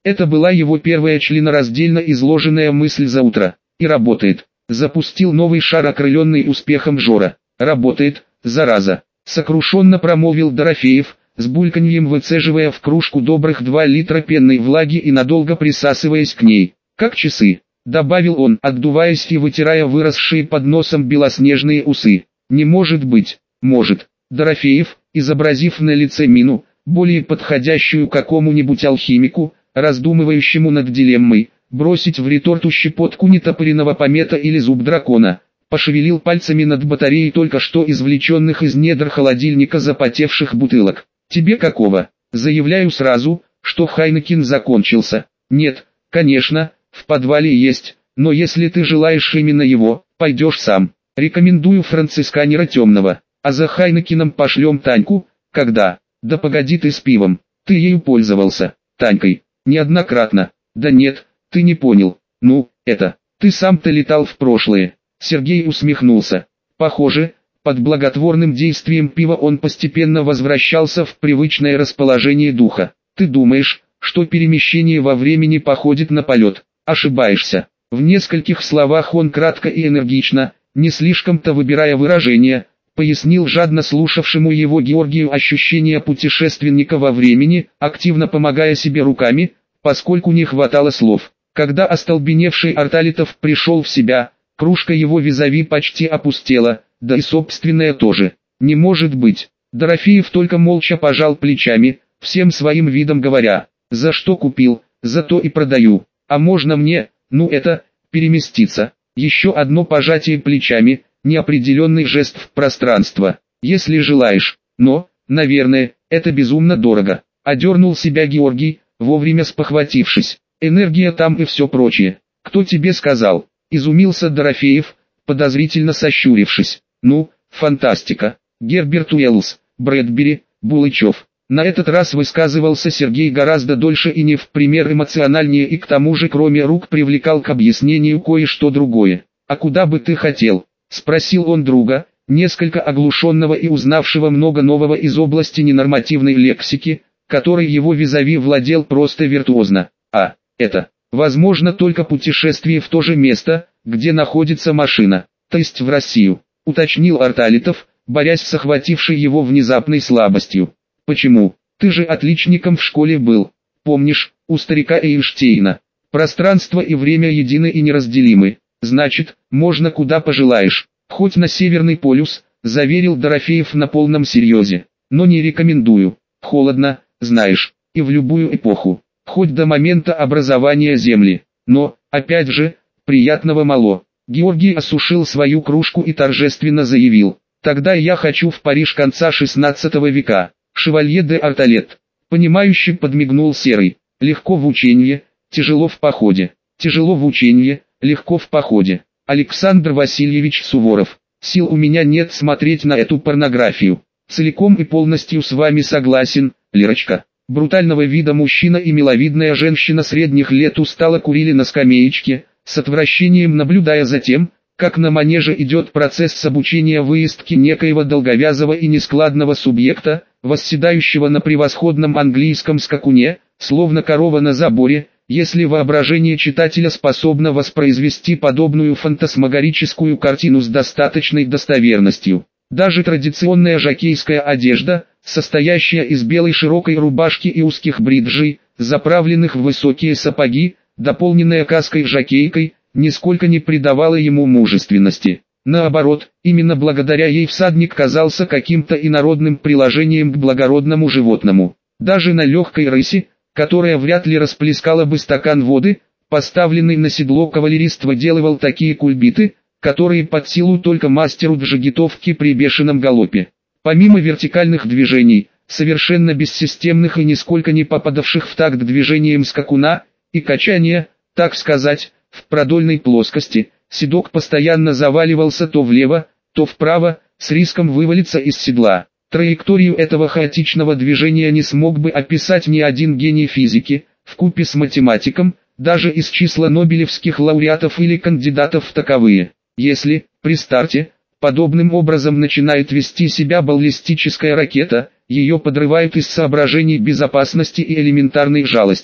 Это была его первая членораздельно изложенная мысль за утро. И работает. Запустил новый шар, окрыленный успехом Жора. Работает, зараза. Сокрушенно промолвил Дорофеев, с бульканьем выцеживая в кружку добрых 2 литра пенной влаги и надолго присасываясь к ней. Как часы, добавил он, отдуваясь и вытирая выросшие под носом белоснежные усы. Не может быть, может. Дорофеев, изобразив на лице мину, более подходящую какому-нибудь алхимику, раздумывающему над дилеммой, бросить в реторту щепотку нетопыренного помета или зуб дракона, пошевелил пальцами над батареей только что извлеченных из недр холодильника запотевших бутылок. «Тебе какого? Заявляю сразу, что Хайнекен закончился. Нет, конечно, в подвале есть, но если ты желаешь именно его, пойдешь сам. Рекомендую францисканера темного, а за Хайнекеном пошлем Таньку, когда? Да погоди ты с пивом, ты ею пользовался, Танькой, неоднократно. Да нет, ты не понял, ну, это, ты сам-то летал в прошлое». Сергей усмехнулся. Похоже, под благотворным действием пива он постепенно возвращался в привычное расположение духа. «Ты думаешь, что перемещение во времени походит на полет? Ошибаешься». В нескольких словах он кратко и энергично, не слишком-то выбирая выражения, пояснил жадно слушавшему его Георгию ощущение путешественника во времени, активно помогая себе руками, поскольку не хватало слов. Когда остолбеневший Арталитов пришел в себя, кружка его визави почти опустела, да и собственная тоже. «Не может быть». Дорофеев только молча пожал плечами, всем своим видом говоря: «За что купил, за то и продаю. А можно мне, ну это, переместиться?» Еще одно пожатие плечами, неопределенный жест в пространство. «Если желаешь, но, наверное, это безумно дорого». Одернул себя Георгий, вовремя спохватившись. «Энергия там и все прочее. Кто тебе сказал?» Изумился Дорофеев, подозрительно сощурившись. «Ну, фантастика. Герберт Уэллс, Брэдбери, Булычев». На этот раз высказывался Сергей гораздо дольше и не в пример эмоциональнее, и к тому же кроме рук привлекал к объяснению кое-что другое. «А куда бы ты хотел?» — спросил он друга, несколько оглушенного и узнавшего много нового из области ненормативной лексики, которой его визави владел просто виртуозно. «А, это, возможно, только путешествие в то же место, где находится машина, то есть в Россию», — уточнил Арталитов, борясь с охватившей его внезапной слабостью. «Почему? Ты же отличником в школе был. Помнишь, у старика Эйнштейна. Пространство и время едины и неразделимы. Значит, можно куда пожелаешь. Хоть на Северный полюс», — заверил Дорофеев на полном серьезе. «Но не рекомендую. Холодно, знаешь, и в любую эпоху. Хоть до момента образования Земли. Но, опять же, приятного мало». Георгий осушил свою кружку и торжественно заявил: «Тогда я хочу в Париж конца XVI века. Шевалье де Арталет». Понимающе подмигнул Серый. «Легко в ученье, тяжело в походе. Тяжело в ученье, легко в походе. Александр Васильевич Суворов. Сил у меня нет смотреть на эту порнографию. Целиком и полностью с вами согласен, Лерочка». Брутального вида мужчина и миловидная женщина средних лет устало курили на скамеечке, с отвращением наблюдая за тем, как на манеже идет процесс обучения выездки некоего долговязого и нескладного субъекта, восседающего на превосходном английском скакуне, словно корова на заборе, если воображение читателя способно воспроизвести подобную фантасмагорическую картину с достаточной достоверностью. Даже традиционная жокейская одежда, состоящая из белой широкой рубашки и узких бриджей, заправленных в высокие сапоги, дополненная каской-жокейкой, нисколько не придавала ему мужественности. Наоборот, именно благодаря ей всадник казался каким-то инородным приложением к благородному животному. Даже на легкой рыси, которая вряд ли расплескала бы стакан воды, поставленный на седло кавалерист выделывал такие кульбиты, которые под силу только мастеру джигитовки при бешеном галопе. Помимо вертикальных движений, совершенно бессистемных и нисколько не попадавших в такт движением скакуна, и качания, так сказать, в продольной плоскости, седок постоянно заваливался то влево, то вправо, с риском вывалиться из седла. Траекторию этого хаотичного движения не смог бы описать ни один гений физики, вкупе с математиком, даже из числа нобелевских лауреатов или кандидатов в таковые. Если, при старте, подобным образом начинает вести себя баллистическая ракета, ее подрывают из соображений безопасности и элементарной жалости.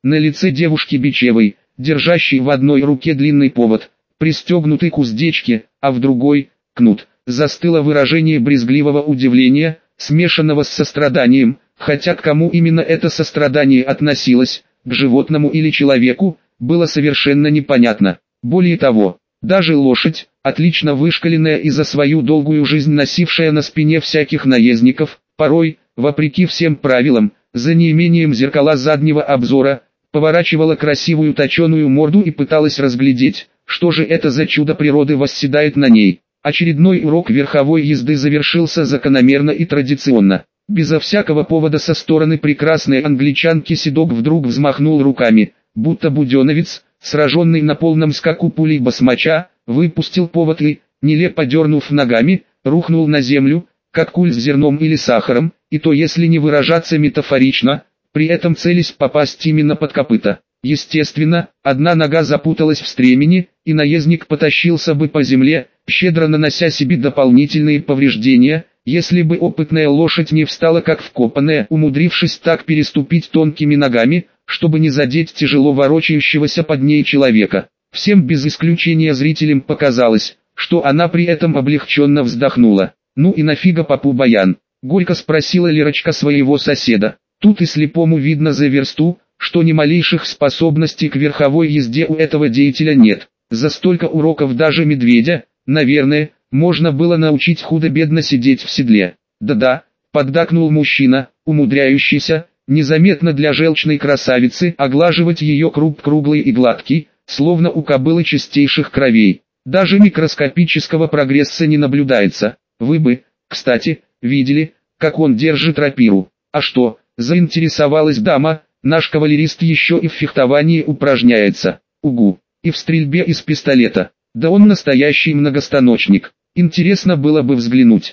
На лице девушки Бичевой, держащей в одной руке длинный повод, пристегнутый к уздечке, а в другой – кнут, застыло выражение брезгливого удивления, смешанного с состраданием, хотя к кому именно это сострадание относилось, к животному или человеку, было совершенно непонятно. Более того, даже лошадь, отлично вышкаленная и за свою долгую жизнь носившая на спине всяких наездников, порой, вопреки всем правилам, за неимением зеркала заднего обзора, поворачивала красивую точеную морду и пыталась разглядеть, что же это за чудо природы восседает на ней. Очередной урок верховой езды завершился закономерно и традиционно. Безо всякого повода со стороны прекрасной англичанки седок вдруг взмахнул руками, будто буденовец, сраженный на полном скаку пулей басмача, выпустил повод и, нелепо дернув ногами, рухнул на землю, как куль с зерном или сахаром, и то если не выражаться метафорично, при этом целясь попасть именно под копыта. Естественно, одна нога запуталась в стремени, и наездник потащился бы по земле, щедро нанося себе дополнительные повреждения, если бы опытная лошадь не встала как вкопанная, умудрившись так переступить тонкими ногами, чтобы не задеть тяжело ворочающегося под ней человека. Всем без исключения зрителям показалось, что она при этом облегченно вздохнула. «Ну и нафига попу баян?» — горько спросила Лерочка своего соседа. Тут и слепому видно за версту, что ни малейших способностей к верховой езде у этого деятеля нет. За столько уроков даже медведя, наверное, можно было научить худо-бедно сидеть в седле. «Да-да», — поддакнул мужчина, умудряющийся, незаметно для желчной красавицы, оглаживать ее круп круглый и гладкий, словно у кобылы чистейших кровей. Даже микроскопического прогресса не наблюдается. Вы бы, кстати, видели, как он держит рапиру. А что, заинтересовалась дама, наш кавалерист еще и в фехтовании упражняется. Угу, и в стрельбе из пистолета. Да он настоящий многостаночник. Интересно было бы взглянуть.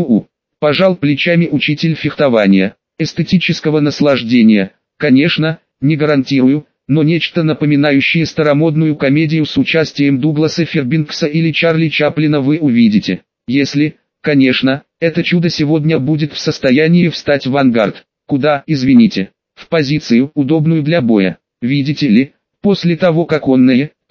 Пожал плечами учитель фехтования. Эстетического наслаждения, конечно, не гарантирую, но нечто напоминающее старомодную комедию с участием Дугласа Фербинкса или Чарли Чаплина вы увидите. Если, конечно, это чудо сегодня будет в состоянии встать в авангард. Куда, извините? В позицию, удобную для боя. Видите ли, после того как он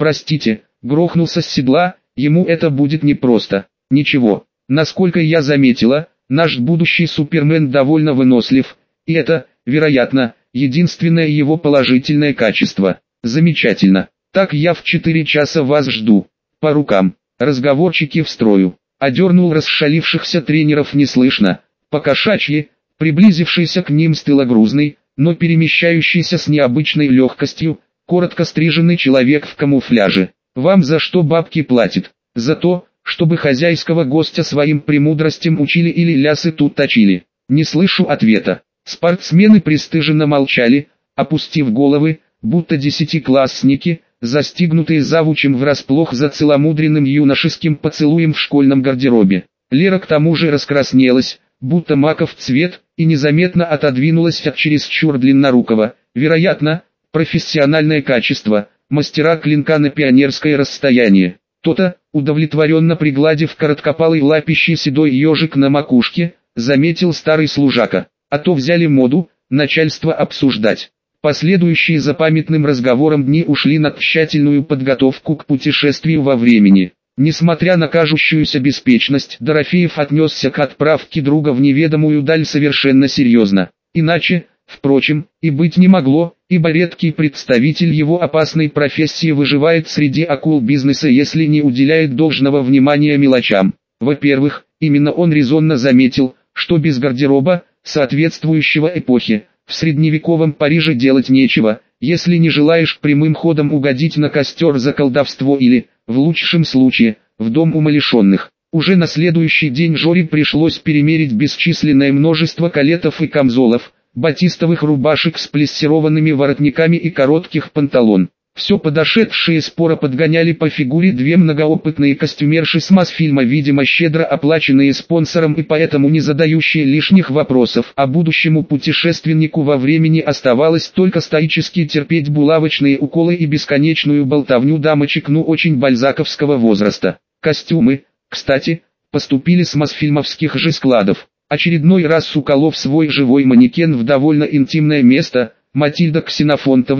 грохнулся с седла, ему это будет непросто. Ничего, насколько я заметила, наш будущий Супермен довольно вынослив, и это, вероятно, единственное его положительное качество. Замечательно. Так я в 4 часа вас жду. По рукам. Разговорчики в строю. Одернул расшалившихся тренеров неслышно. Покошачьи, приблизившийся к ним с тыла грузный, но перемещающийся с необычной легкостью, коротко стриженный человек в камуфляже. Вам за что бабки платит? За то, чтобы хозяйского гостя своим премудростям учили или лясы тут точили. Не слышу ответа. Спортсмены пристыженно молчали, опустив головы, будто десятиклассники, застигнутые завучем врасплох за целомудренным юношеским поцелуем в школьном гардеробе. Лера к тому же раскраснелась, будто маков цвет, и незаметно отодвинулась от чересчур длиннорукого, вероятно, профессиональное качество, мастера клинка на пионерское расстояние. То-то, удовлетворенно пригладив короткопалый лапищий седой ежик на макушке, заметил старый служака. А то взяли моду, начальство обсуждать. Последующие за памятным разговором дни ушли на тщательную подготовку к путешествию во времени. Несмотря на кажущуюся беспечность, Дорофеев отнесся к отправке друга в неведомую даль совершенно серьезно. Иначе, впрочем, и быть не могло, ибо редкий представитель его опасной профессии выживает среди акул бизнеса, если не уделяет должного внимания мелочам. Во-первых, именно он резонно заметил, что без гардероба, соответствующего эпохе, в средневековом Париже делать нечего, если не желаешь прямым ходом угодить на костер за колдовство или, в лучшем случае, в дом умалишенных. Уже на следующий день Жоре пришлось перемерить бесчисленное множество калетов и камзолов, батистовых рубашек с плессированными воротниками и коротких панталон. Все подошедшие споро подгоняли по фигуре две многоопытные костюмерши с Мосфильма, видимо щедро оплаченные спонсором и поэтому не задающие лишних вопросов, а будущему путешественнику во времени оставалось только стоически терпеть булавочные уколы и бесконечную болтовню дамочек очень бальзаковского возраста. Костюмы, кстати, поступили с мосфильмовских же складов. Очередной раз уколов свой живой манекен в довольно интимное место, Матильда Ксенофонтовна,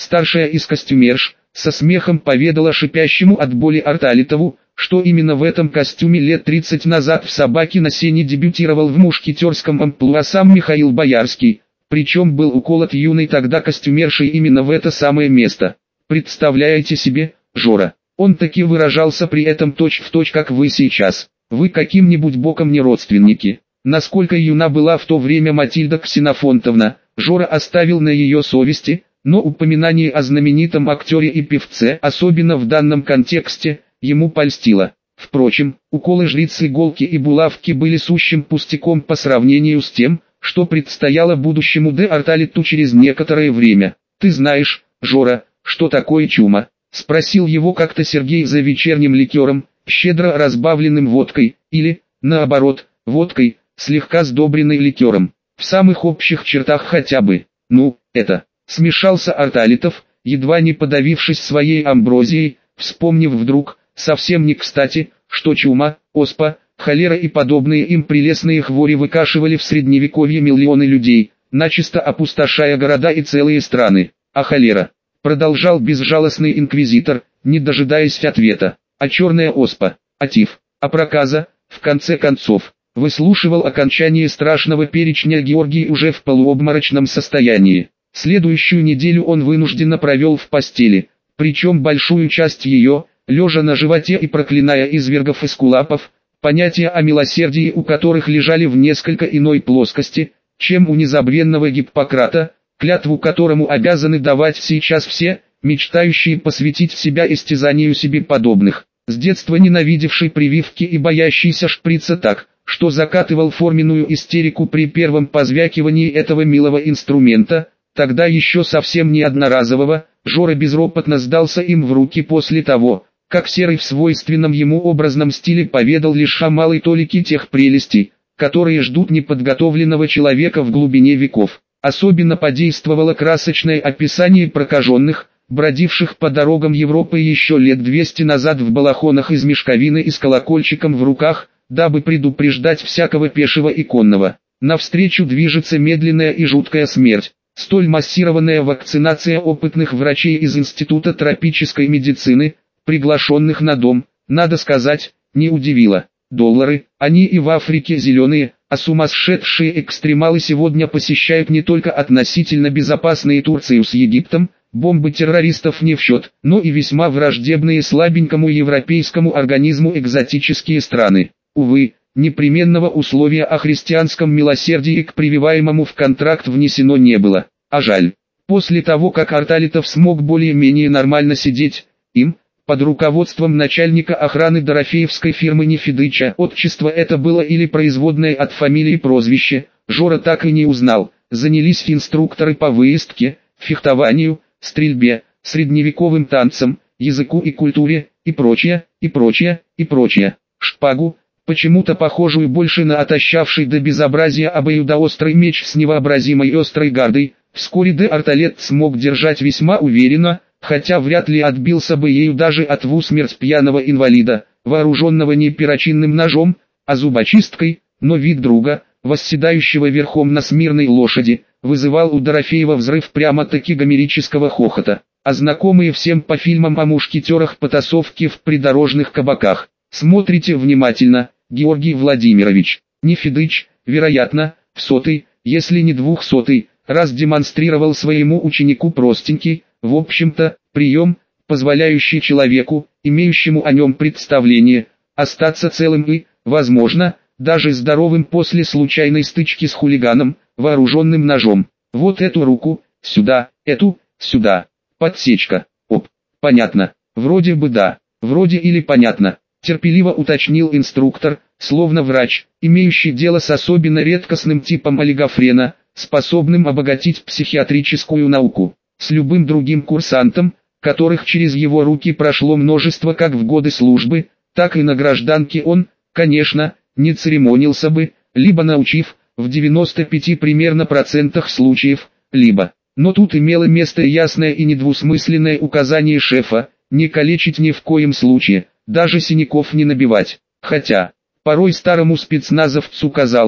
Старшая из костюмерш со смехом поведала шипящему от боли Арталитову, что именно в этом костюме лет 30 назад в «Собаке на сене» дебютировал в мушкетерском амплуа сам Михаил Боярский, причем был уколот юной тогда костюмершей именно в это самое место. Представляете себе, Жора, он таки выражался при этом точь-в-точь, как вы сейчас. Вы каким-нибудь боком не родственники. Насколько юна была в то время Матильда Ксенофонтовна, Жора оставил на ее совести, но упоминание о знаменитом актере и певце, особенно в данном контексте, ему польстило. Впрочем, уколы жриц иголки и булавки были сущим пустяком по сравнению с тем, что предстояло будущему Д. Арталиту через некоторое время. «Ты знаешь, Жора, что такое чума?» — спросил его как-то Сергей за вечерним ликером, щедро разбавленным водкой, или, наоборот, водкой, слегка сдобренной ликером. В самых общих чертах хотя бы. «Ну, это...» — смешался Арталитов, едва не подавившись своей амброзией, вспомнив вдруг, совсем не кстати, что чума, оспа, холера и подобные им прелестные хвори выкашивали в средневековье миллионы людей, начисто опустошая города и целые страны. А холера, продолжал безжалостный инквизитор, не дожидаясь ответа, а черная оспа, а тиф, а проказа, в конце концов, выслушивал окончание страшного перечня Георгий уже в полуобморочном состоянии. Следующую неделю он вынужденно провел в постели, причем большую часть ее, лежа на животе и проклиная извергов эскулапов, понятия о милосердии у которых лежали в несколько иной плоскости, чем у незабвенного Гиппократа, клятву которому обязаны давать сейчас все, мечтающие посвятить себя истязанию себе подобных. С детства ненавидевший прививки и боящийся шприца так, что закатывал форменную истерику при первом позвякивании этого милого инструмента, тогда еще совсем не одноразового, Жора безропотно сдался им в руки после того, как Серый в свойственном ему образном стиле поведал лишь о малой толике тех прелестей, которые ждут неподготовленного человека в глубине веков. Особенно подействовало красочное описание прокаженных, бродивших по дорогам Европы еще лет 200 назад в балахонах из мешковины и с колокольчиком в руках, дабы предупреждать всякого пешего и конного. Навстречу движется медленная и жуткая смерть. Столь массированная вакцинация опытных врачей из Института тропической медицины, приглашенных на дом, надо сказать, не удивила. Доллары, они и в Африке зеленые, а сумасшедшие экстремалы сегодня посещают не только относительно безопасные Турцию с Египтом, бомбы террористов не в счет, но и весьма враждебные слабенькому европейскому организму экзотические страны. Увы, непременного условия о христианском милосердии к прививаемому в контракт внесено не было. А жаль. После того, как Арталитов смог более-менее нормально сидеть, им, под руководством начальника охраны дорофеевской фирмы Нефедыча, отчество это было или производное от фамилии прозвище, Жора так и не узнал, занялись инструкторы по выездке, фехтованию, стрельбе, средневековым танцам, языку и культуре, и прочее, и прочее, и прочее. Шпагу, почему-то похожую больше на отощавший до безобразия обоюдоострый меч с невообразимой острой гардой, вскоре Д. Арталет смог держать весьма уверенно, хотя вряд ли отбился бы ею даже от в усмерть пьяного инвалида, вооруженного не перочинным ножом, а зубочисткой, но вид друга, восседающего верхом на смирной лошади, вызывал у Дорофеева взрыв прямо-таки гомерического хохота, а знакомые всем по фильмам о мушкетерах потасовки в придорожных кабаках. Смотрите внимательно, Георгий Владимирович. Нефедыч, вероятно, в 100-й, если не 200-й, раз демонстрировал своему ученику простенький, в общем-то, прием, позволяющий человеку, имеющему о нем представление, остаться целым и, возможно, даже здоровым после случайной стычки с хулиганом, вооруженным ножом. Вот эту руку, сюда, эту, сюда. Подсечка. Оп. Понятно. Вроде бы да. Вроде или понятно. Терпеливо уточнил инструктор, словно врач, имеющий дело с особенно редкостным типом олигофрена, способным обогатить психиатрическую науку. С любым другим курсантом, которых через его руки прошло множество как в годы службы, так и на гражданке он, конечно, не церемонился бы, либо научив, в 95 примерно процентах случаев, либо. Но тут имело место ясное и недвусмысленное указание шефа, не калечить ни в коем случае, даже синяков не набивать. Хотя, порой старому спецназовцу казалось,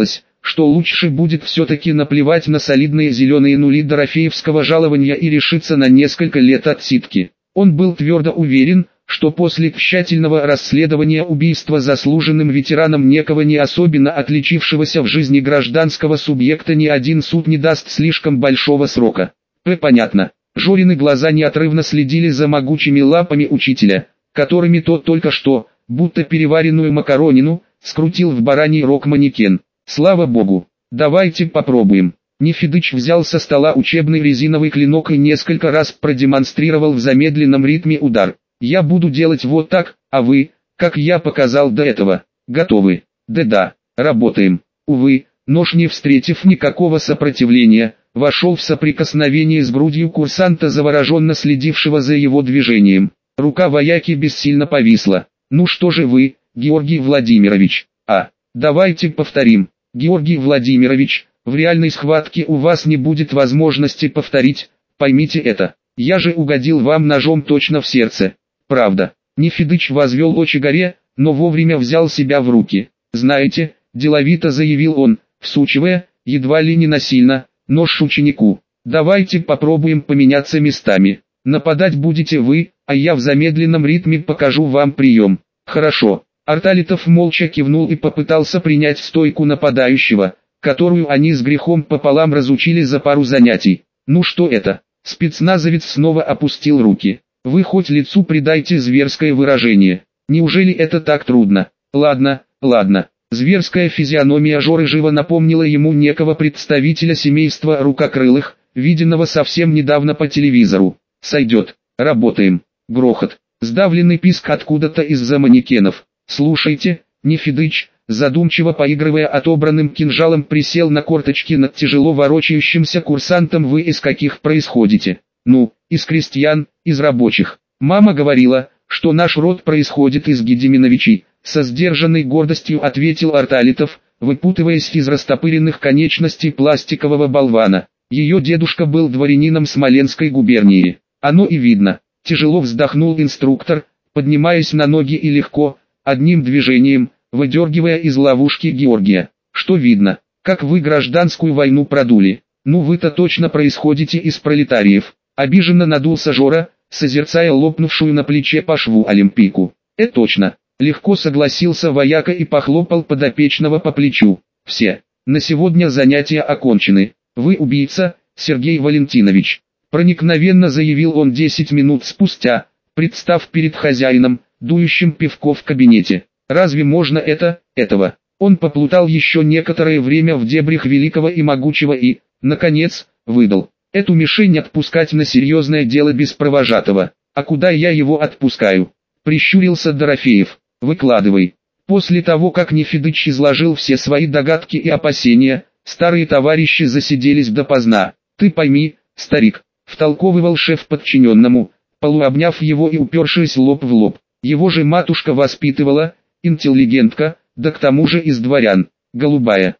что лучше будет все-таки наплевать на солидные зеленые нули Дорофеевского жалования и решиться на несколько лет отсидки. Он был твердо уверен, что после тщательного расследования убийства заслуженным ветераном некого не особенно отличившегося в жизни гражданского субъекта ни один суд не даст слишком большого срока. Понятно. Жорины глаза неотрывно следили за могучими лапами учителя, которыми тот только что, будто переваренную макаронину, скрутил в бараний рог манекен. Слава богу. Давайте попробуем. Нефедыч взял со стола учебный резиновый клинок и несколько раз продемонстрировал в замедленном ритме удар. Я буду делать вот так, а вы, как я показал до этого, готовы? Да-да, работаем. Увы, нож, не встретив никакого сопротивления, вошел в соприкосновение с грудью курсанта, завороженно следившего за его движением. Рука вояки бессильно повисла. Ну что же вы, Георгий Владимирович? Давайте повторим. Георгий Владимирович, в реальной схватке у вас не будет возможности повторить, поймите это. Я же угодил вам ножом точно в сердце. Правда. Нефедыч возвел очи горе, но вовремя взял себя в руки. Знаете, деловито заявил он, всучивая, едва ли не насильно, нож ученику. Давайте попробуем поменяться местами. Нападать будете вы, а я в замедленном ритме покажу вам прием. Хорошо. Арталитов молча кивнул и попытался принять стойку нападающего, которую они с грехом пополам разучили за пару занятий. Ну что это? Спецназовец снова опустил руки. Вы хоть лицу придайте зверское выражение. Неужели это так трудно? Ладно. Зверская физиономия Жоры живо напомнила ему некого представителя семейства рукокрылых, виденного совсем недавно по телевизору. Сойдет. Работаем. Грохот. Сдавленный писк откуда-то из-за манекенов. Слушайте, Нефедыч, задумчиво поигрывая отобранным кинжалом, присел на корточки над тяжело ворочающимся курсантом. Вы из каких происходите? Ну, из крестьян, из рабочих. Мама говорила, что наш род происходит из Гедеминовичей, со сдержанной гордостью ответил Арталитов, выпутываясь из растопыренных конечностей пластикового болвана. Ее дедушка был дворянином Смоленской губернии. Оно и видно. Тяжело вздохнул инструктор, поднимаясь на ноги и легко, одним движением, выдергивая из ловушки Георгия. Что видно? Как вы гражданскую войну продули. Ну вы-то точно происходите из пролетариев. Обиженно надулся Жора, созерцая лопнувшую на плече по шву олимпийку. Точно. Легко согласился вояка и похлопал подопечного по плечу. Все. На сегодня занятия окончены. Вы убийца, Сергей Валентинович. Проникновенно заявил он 10 минут спустя, представ перед хозяином, дующим пивко в кабинете. Разве можно этого? Он поплутал еще некоторое время в дебрях великого и могучего и, наконец, выдал. Эту мишень отпускать на серьезное дело без провожатого. А куда я его отпускаю? Прищурился Дорофеев. Выкладывай. После того, как Нефедыч изложил все свои догадки и опасения, старые товарищи засиделись допоздна. Ты пойми, старик, втолковывал шеф подчиненному, полуобняв его и упершись лоб в лоб. Его же матушка воспитывала, интеллигентка, да к тому же из дворян. Голубая,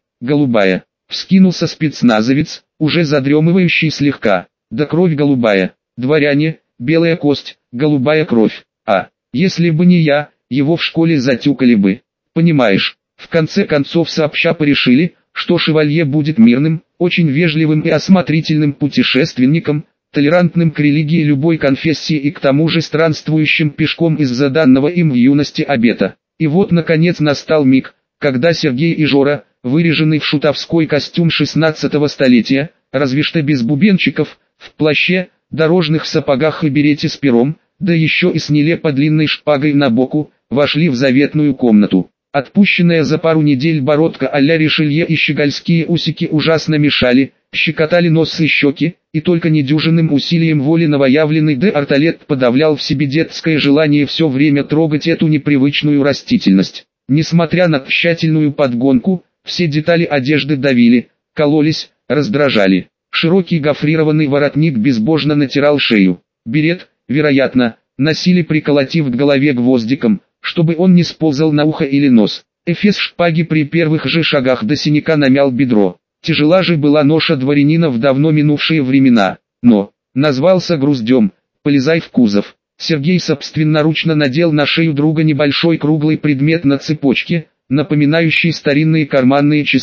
вскинулся спецназовец, уже задремывающий слегка. Да кровь голубая, дворяне, белая кость, голубая кровь. Если бы не я, его в школе затюкали бы. Понимаешь, в конце концов сообща порешили, что шевалье будет мирным, очень вежливым и осмотрительным путешественником, толерантным к религии любой конфессии и к тому же странствующим пешком из-за данного им в юности обета. И вот наконец настал миг, когда Сергей и Жора, выреженный в шутовской костюм 16-го столетия, разве что без бубенчиков, в плаще, дорожных сапогах и берете с пером, да еще и с нелепо длинной шпагой на боку, вошли в заветную комнату. Отпущенная за пару недель бородка а-ля Ришелье и щегольские усики ужасно мешали, щекотали нос и щеки, и только недюжинным усилием воли новоявленный Арталет подавлял в себе детское желание все время трогать эту непривычную растительность. Несмотря на тщательную подгонку, все детали одежды давили, кололись, раздражали. Широкий гофрированный воротник безбожно натирал шею. Берет, вероятно, носили приколотив к голове гвоздиком, чтобы он не сползал на ухо или нос. Эфес шпаги при первых же шагах до синяка намял бедро. Тяжела же была ноша дворянина в давно минувшие времена. Но, назвался груздем, полезай в кузов. Сергей собственноручно надел на шею друга небольшой круглый предмет на цепочке, напоминающий старинные карманные часы.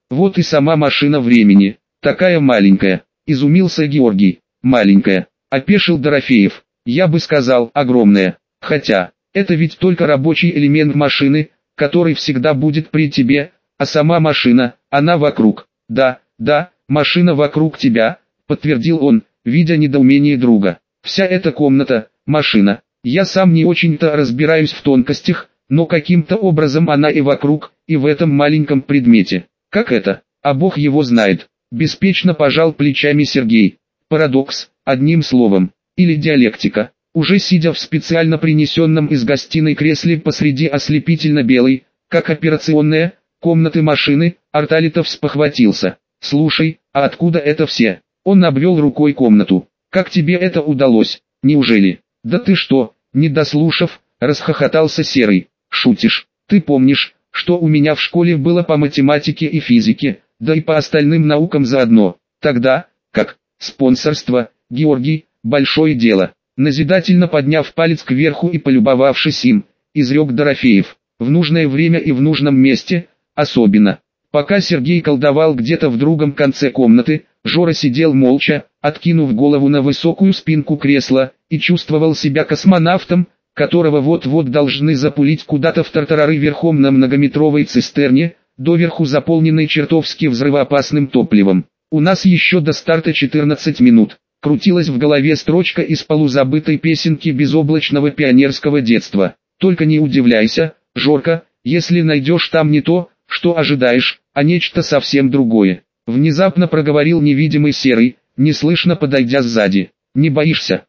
Вот и сама машина времени, такая маленькая, изумился Георгий. Маленькая, опешил Дорофеев. Я бы сказал, огромная. Хотя, это ведь только рабочий элемент машины, который всегда будет при тебе, а сама машина, она вокруг. Да, да, машина вокруг тебя, подтвердил он, видя недоумение друга. Вся эта комната, машина. Я сам не очень-то разбираюсь в тонкостях, но каким-то образом она и вокруг, и в этом маленьком предмете. Как это? А Бог его знает. Беспечно пожал плечами Сергей. Парадокс, одним словом, или диалектика. Уже сидя в специально принесенном из гостиной кресле посреди ослепительно белой, как операционная, комнаты машины, Арталитов спохватился. «Слушай, а откуда это все?» Он обвел рукой комнату. «Как тебе это удалось? Неужели?» «Да ты что?» Не дослушав, расхохотался Серый. «Шутишь? Ты помнишь, что у меня в школе было по математике и физике, да и по остальным наукам заодно? Тогда, как спонсорство, Георгий, большое дело». Назидательно подняв палец кверху и полюбовавшись им, изрек Дорофеев. В нужное время и в нужном месте, особенно. Пока Сергей колдовал где-то в другом конце комнаты, Жора сидел молча, откинув голову на высокую спинку кресла, и чувствовал себя космонавтом, которого вот-вот должны запулить куда-то в тартарары верхом на многометровой цистерне, доверху заполненной чертовски взрывоопасным топливом. «У нас еще до старта 14 минут». Крутилась в голове строчка из полузабытой песенки безоблачного пионерского детства. «Только не удивляйся, Жорка, если найдешь там не то, что ожидаешь, а нечто совсем другое». Внезапно проговорил невидимый Серый, неслышно подойдя сзади. «Не боишься?»